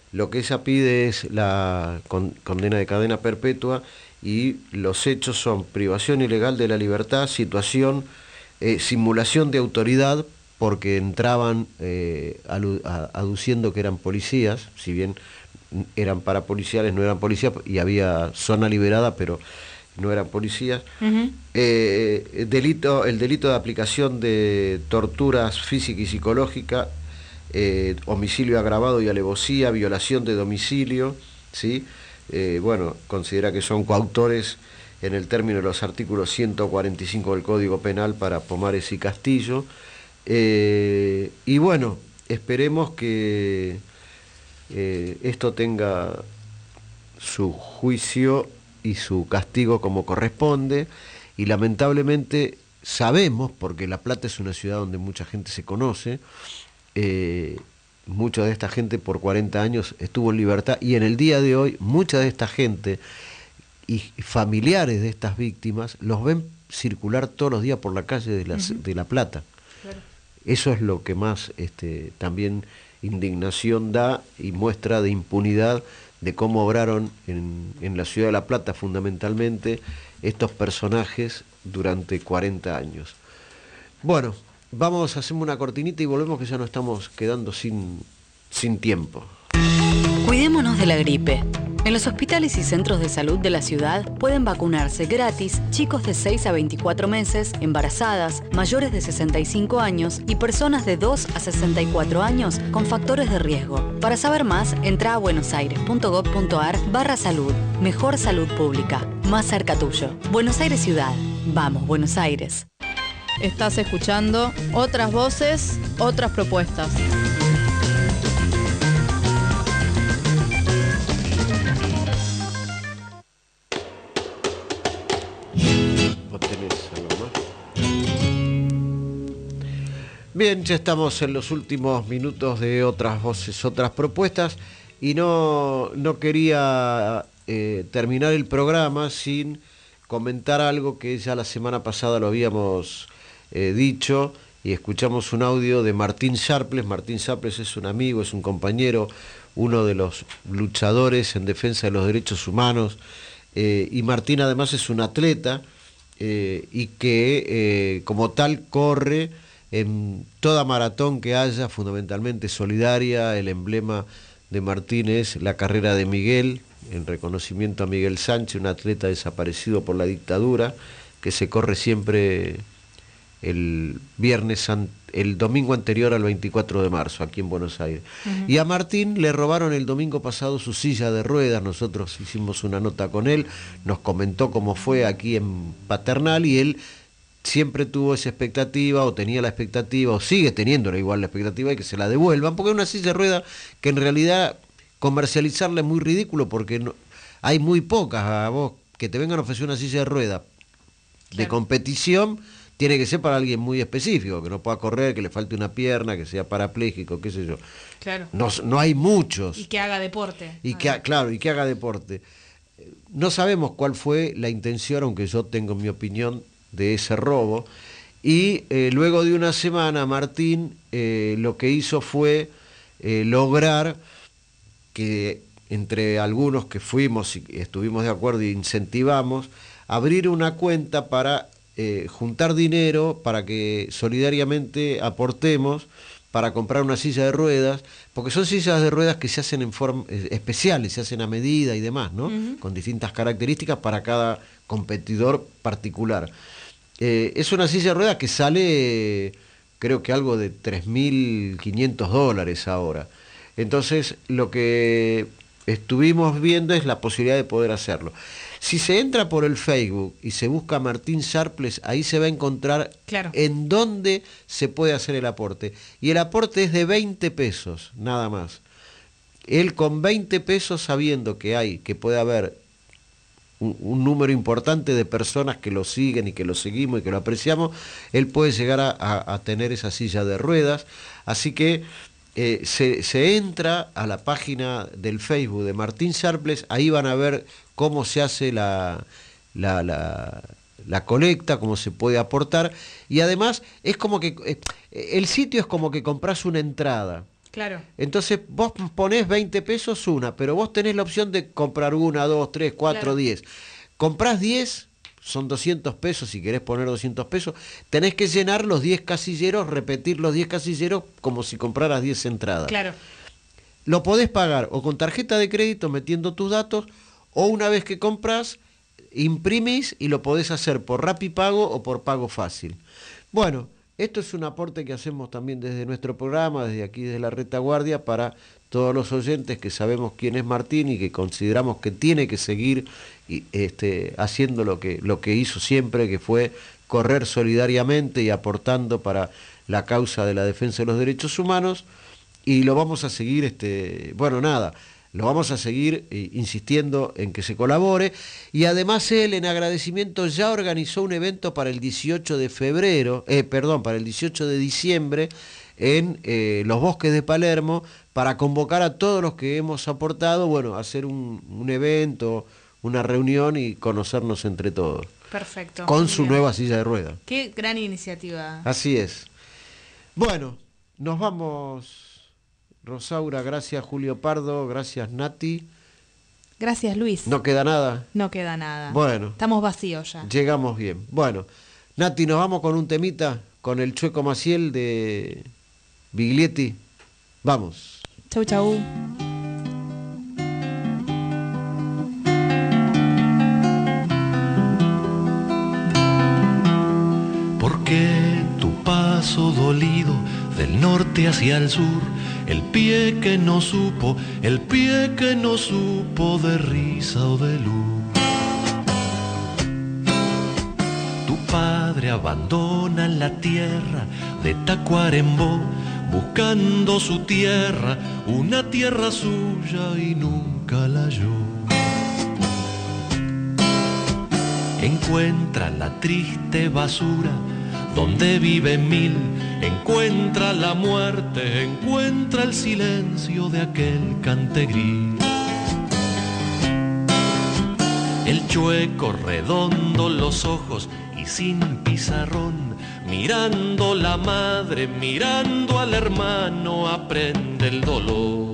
lo que ella pide es la con, condena de cadena perpetua, y los hechos son privación ilegal de la libertad, situación, eh, simulación de autoridad, porque entraban eh, alu, a, aduciendo que eran policías, si bien eran parapoliciales, no eran policías, y había zona liberada, pero no eran policías. Uh-huh. eh, delito, el delito de aplicación de torturas física y psicológica, eh, homicidio agravado y alevosía, violación de domicilio, ¿sí? Eh, bueno, considera que son coautores en el término de los artículos ciento cuarenta y cinco del Código Penal para Pomares y Castillo. Eh, y bueno, esperemos que eh, esto tenga su juicio y su castigo como corresponde, y lamentablemente sabemos, porque La Plata es una ciudad donde mucha gente se conoce, eh, mucha de esta gente por cuarenta años estuvo en libertad, y en el día de hoy mucha de esta gente y familiares de estas víctimas los ven circular todos los días por la calle de la, uh-huh. de La Plata. Claro. Eso es lo que más este, también indignación da y muestra de impunidad de cómo obraron en, en la ciudad de La Plata fundamentalmente estos personajes durante cuarenta años. Bueno, vamos a hacer una cortinita y volvemos, que ya nos estamos quedando sin, sin tiempo. Cuidémonos de la gripe. En los hospitales y centros de salud de la ciudad pueden vacunarse gratis chicos de seis a veinticuatro meses, embarazadas, mayores de sesenta y cinco años y personas de dos a sesenta y cuatro años con factores de riesgo. Para saber más, entra a buenosaires.gov.ar barra salud. Mejor salud pública. Más cerca tuyo. Buenos Aires Ciudad. Vamos, Buenos Aires. Estás escuchando Otras Voces, Otras Propuestas. Bien, ya estamos en los últimos minutos de Otras Voces, Otras Propuestas, y no, no quería eh, terminar el programa sin comentar algo que ya la semana pasada lo habíamos eh, dicho, y escuchamos un audio de Martín Sharples. Martín Sharples es un amigo, es un compañero, uno de los luchadores en defensa de los derechos humanos, eh, y Martín además es un atleta eh, y que eh, como tal corre en toda maratón que haya, fundamentalmente solidaria. El emblema de Martín es la carrera de Miguel, en reconocimiento a Miguel Sánchez, un atleta desaparecido por la dictadura, que se corre siempre el viernes, el domingo anterior al veinticuatro de marzo, aquí en Buenos Aires. Uh-huh. Y a Martín le robaron el domingo pasado su silla de ruedas. Nosotros hicimos una nota con él, nos comentó cómo fue aquí en Paternal, y él siempre tuvo esa expectativa, o tenía la expectativa, o sigue teniéndola igual la expectativa, de que se la devuelvan, porque es una silla de ruedas que en realidad comercializarla es muy ridículo, porque no, hay muy pocas. A vos que te vengan a ofrecer una silla de ruedas de claro. competición, tiene que ser para alguien muy específico, que no pueda correr, que le falte una pierna, que sea parapléjico, qué sé yo. Claro. No, no hay muchos. Y que haga deporte. Y que, claro, y que haga deporte. No sabemos cuál fue la intención, aunque yo tengo mi opinión de ese robo, y eh, luego de una semana Martín eh, lo que hizo fue eh, lograr que entre algunos que fuimos y estuvimos de acuerdo e incentivamos, abrir una cuenta para eh, juntar dinero, para que solidariamente aportemos para comprar una silla de ruedas, porque son sillas de ruedas que se hacen en forma eh, especiales, se hacen a medida y demás, ¿no? Uh-huh. Con distintas características para cada competidor particular. Eh, es una silla de ruedas que sale, creo que algo de tres mil quinientos dólares ahora. Entonces, lo que estuvimos viendo es la posibilidad de poder hacerlo. Si se entra por el Facebook y se busca Martín Sharples, ahí se va a encontrar claro. en dónde se puede hacer el aporte. Y el aporte es de veinte pesos, nada más. Él con veinte pesos, sabiendo que hay, que puede haber Un, un número importante de personas que lo siguen y que lo seguimos y que lo apreciamos, él puede llegar a, a, a tener esa silla de ruedas. Así que eh, se, se entra a la página del Facebook de Martín Sharples, ahí van a ver cómo se hace la, la, la, la colecta, cómo se puede aportar, y además es como que eh, el sitio es como que compras una entrada. Claro. Entonces vos ponés veinte pesos una, pero vos tenés la opción de comprar una, dos, tres, cuatro, Claro. diez. Comprás diez, son doscientos pesos, si querés poner doscientos pesos, tenés que llenar los diez casilleros, repetir los diez casilleros como si compraras diez entradas. Claro. Lo podés pagar o con tarjeta de crédito metiendo tus datos, o una vez que compras, imprimís y lo podés hacer por Rapipago o por Pago Fácil. Bueno, esto es un aporte que hacemos también desde nuestro programa, desde aquí, desde la Retaguardia, para todos los oyentes que sabemos quién es Martín y que consideramos que tiene que seguir y, este, haciendo lo que, lo que hizo siempre, que fue correr solidariamente y aportando para la causa de la defensa de los derechos humanos, y lo vamos a seguir, este, bueno, nada, lo vamos a seguir eh, insistiendo en que se colabore, y además él, en agradecimiento, ya organizó un evento para el dieciocho de febrero, eh, perdón, para el dieciocho de diciembre, en eh, los bosques de Palermo, para convocar a todos los que hemos aportado, bueno, a hacer un, un evento, una reunión y conocernos entre todos. Perfecto. Con Muy su bien. nueva silla de ruedas. Qué gran iniciativa. Así es. Bueno, nos vamos, Rosaura, gracias Julio Pardo, gracias Nati. Gracias, Luis. ¿No queda nada? No queda nada. Bueno. Estamos vacíos ya. Llegamos bien. Bueno, Nati, nos vamos con un temita, con el Chueco Maciel de Biglietti. Vamos. Chau, chau. Porque tu paso dolido del norte hacia el sur, el pie que no supo, el pie que no supo de risa o de luz. Tu padre abandona la tierra de Tacuarembó, buscando su tierra, una tierra suya, y nunca la halló. Encuentra la triste basura donde viven mil, encuentra la muerte, encuentra el silencio de aquel cantegril. El chueco redondo los ojos y sin pizarrón, mirando la madre, mirando al hermano, aprende el dolor.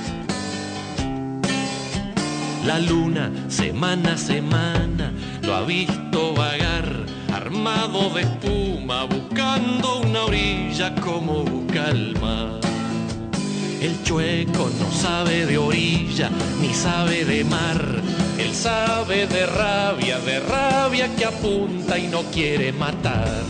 La luna, semana a semana, lo ha visto vagar, armado de espuma, buscando una orilla como busca el mar. El chueco no sabe de orilla, ni sabe de mar. Él sabe de rabia, de rabia que apunta y no quiere matar.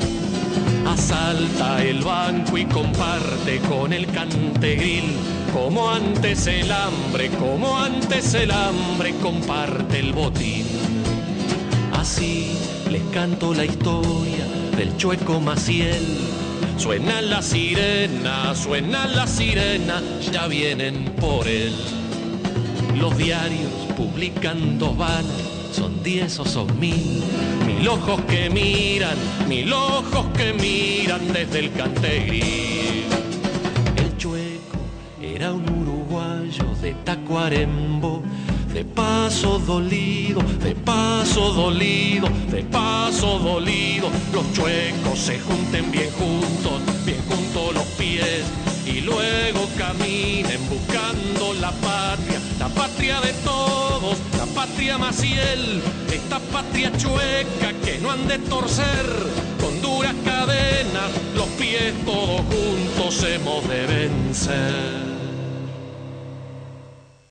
Asalta el banco y comparte con el cantegril, como antes el hambre, como antes el hambre comparte el botín. Así les canto la historia del Chueco Maciel. Suena la sirena, suena la sirena, ya vienen por él. Los diarios publican dos balas, son diez o son mil. Mil ojos que miran, mil ojos que miran desde el cantegril. El Chueco era un uruguayo de Tacuarembó, de paso dolido, de paso dolido, de paso dolido. Los chuecos se junten bien juntos, bien juntos los pies, y luego caminen buscando la patria, la patria de todos, la patria Maciel, esta patria chueca que no han de torcer con duras cadenas, los pies todos juntos hemos de vencer.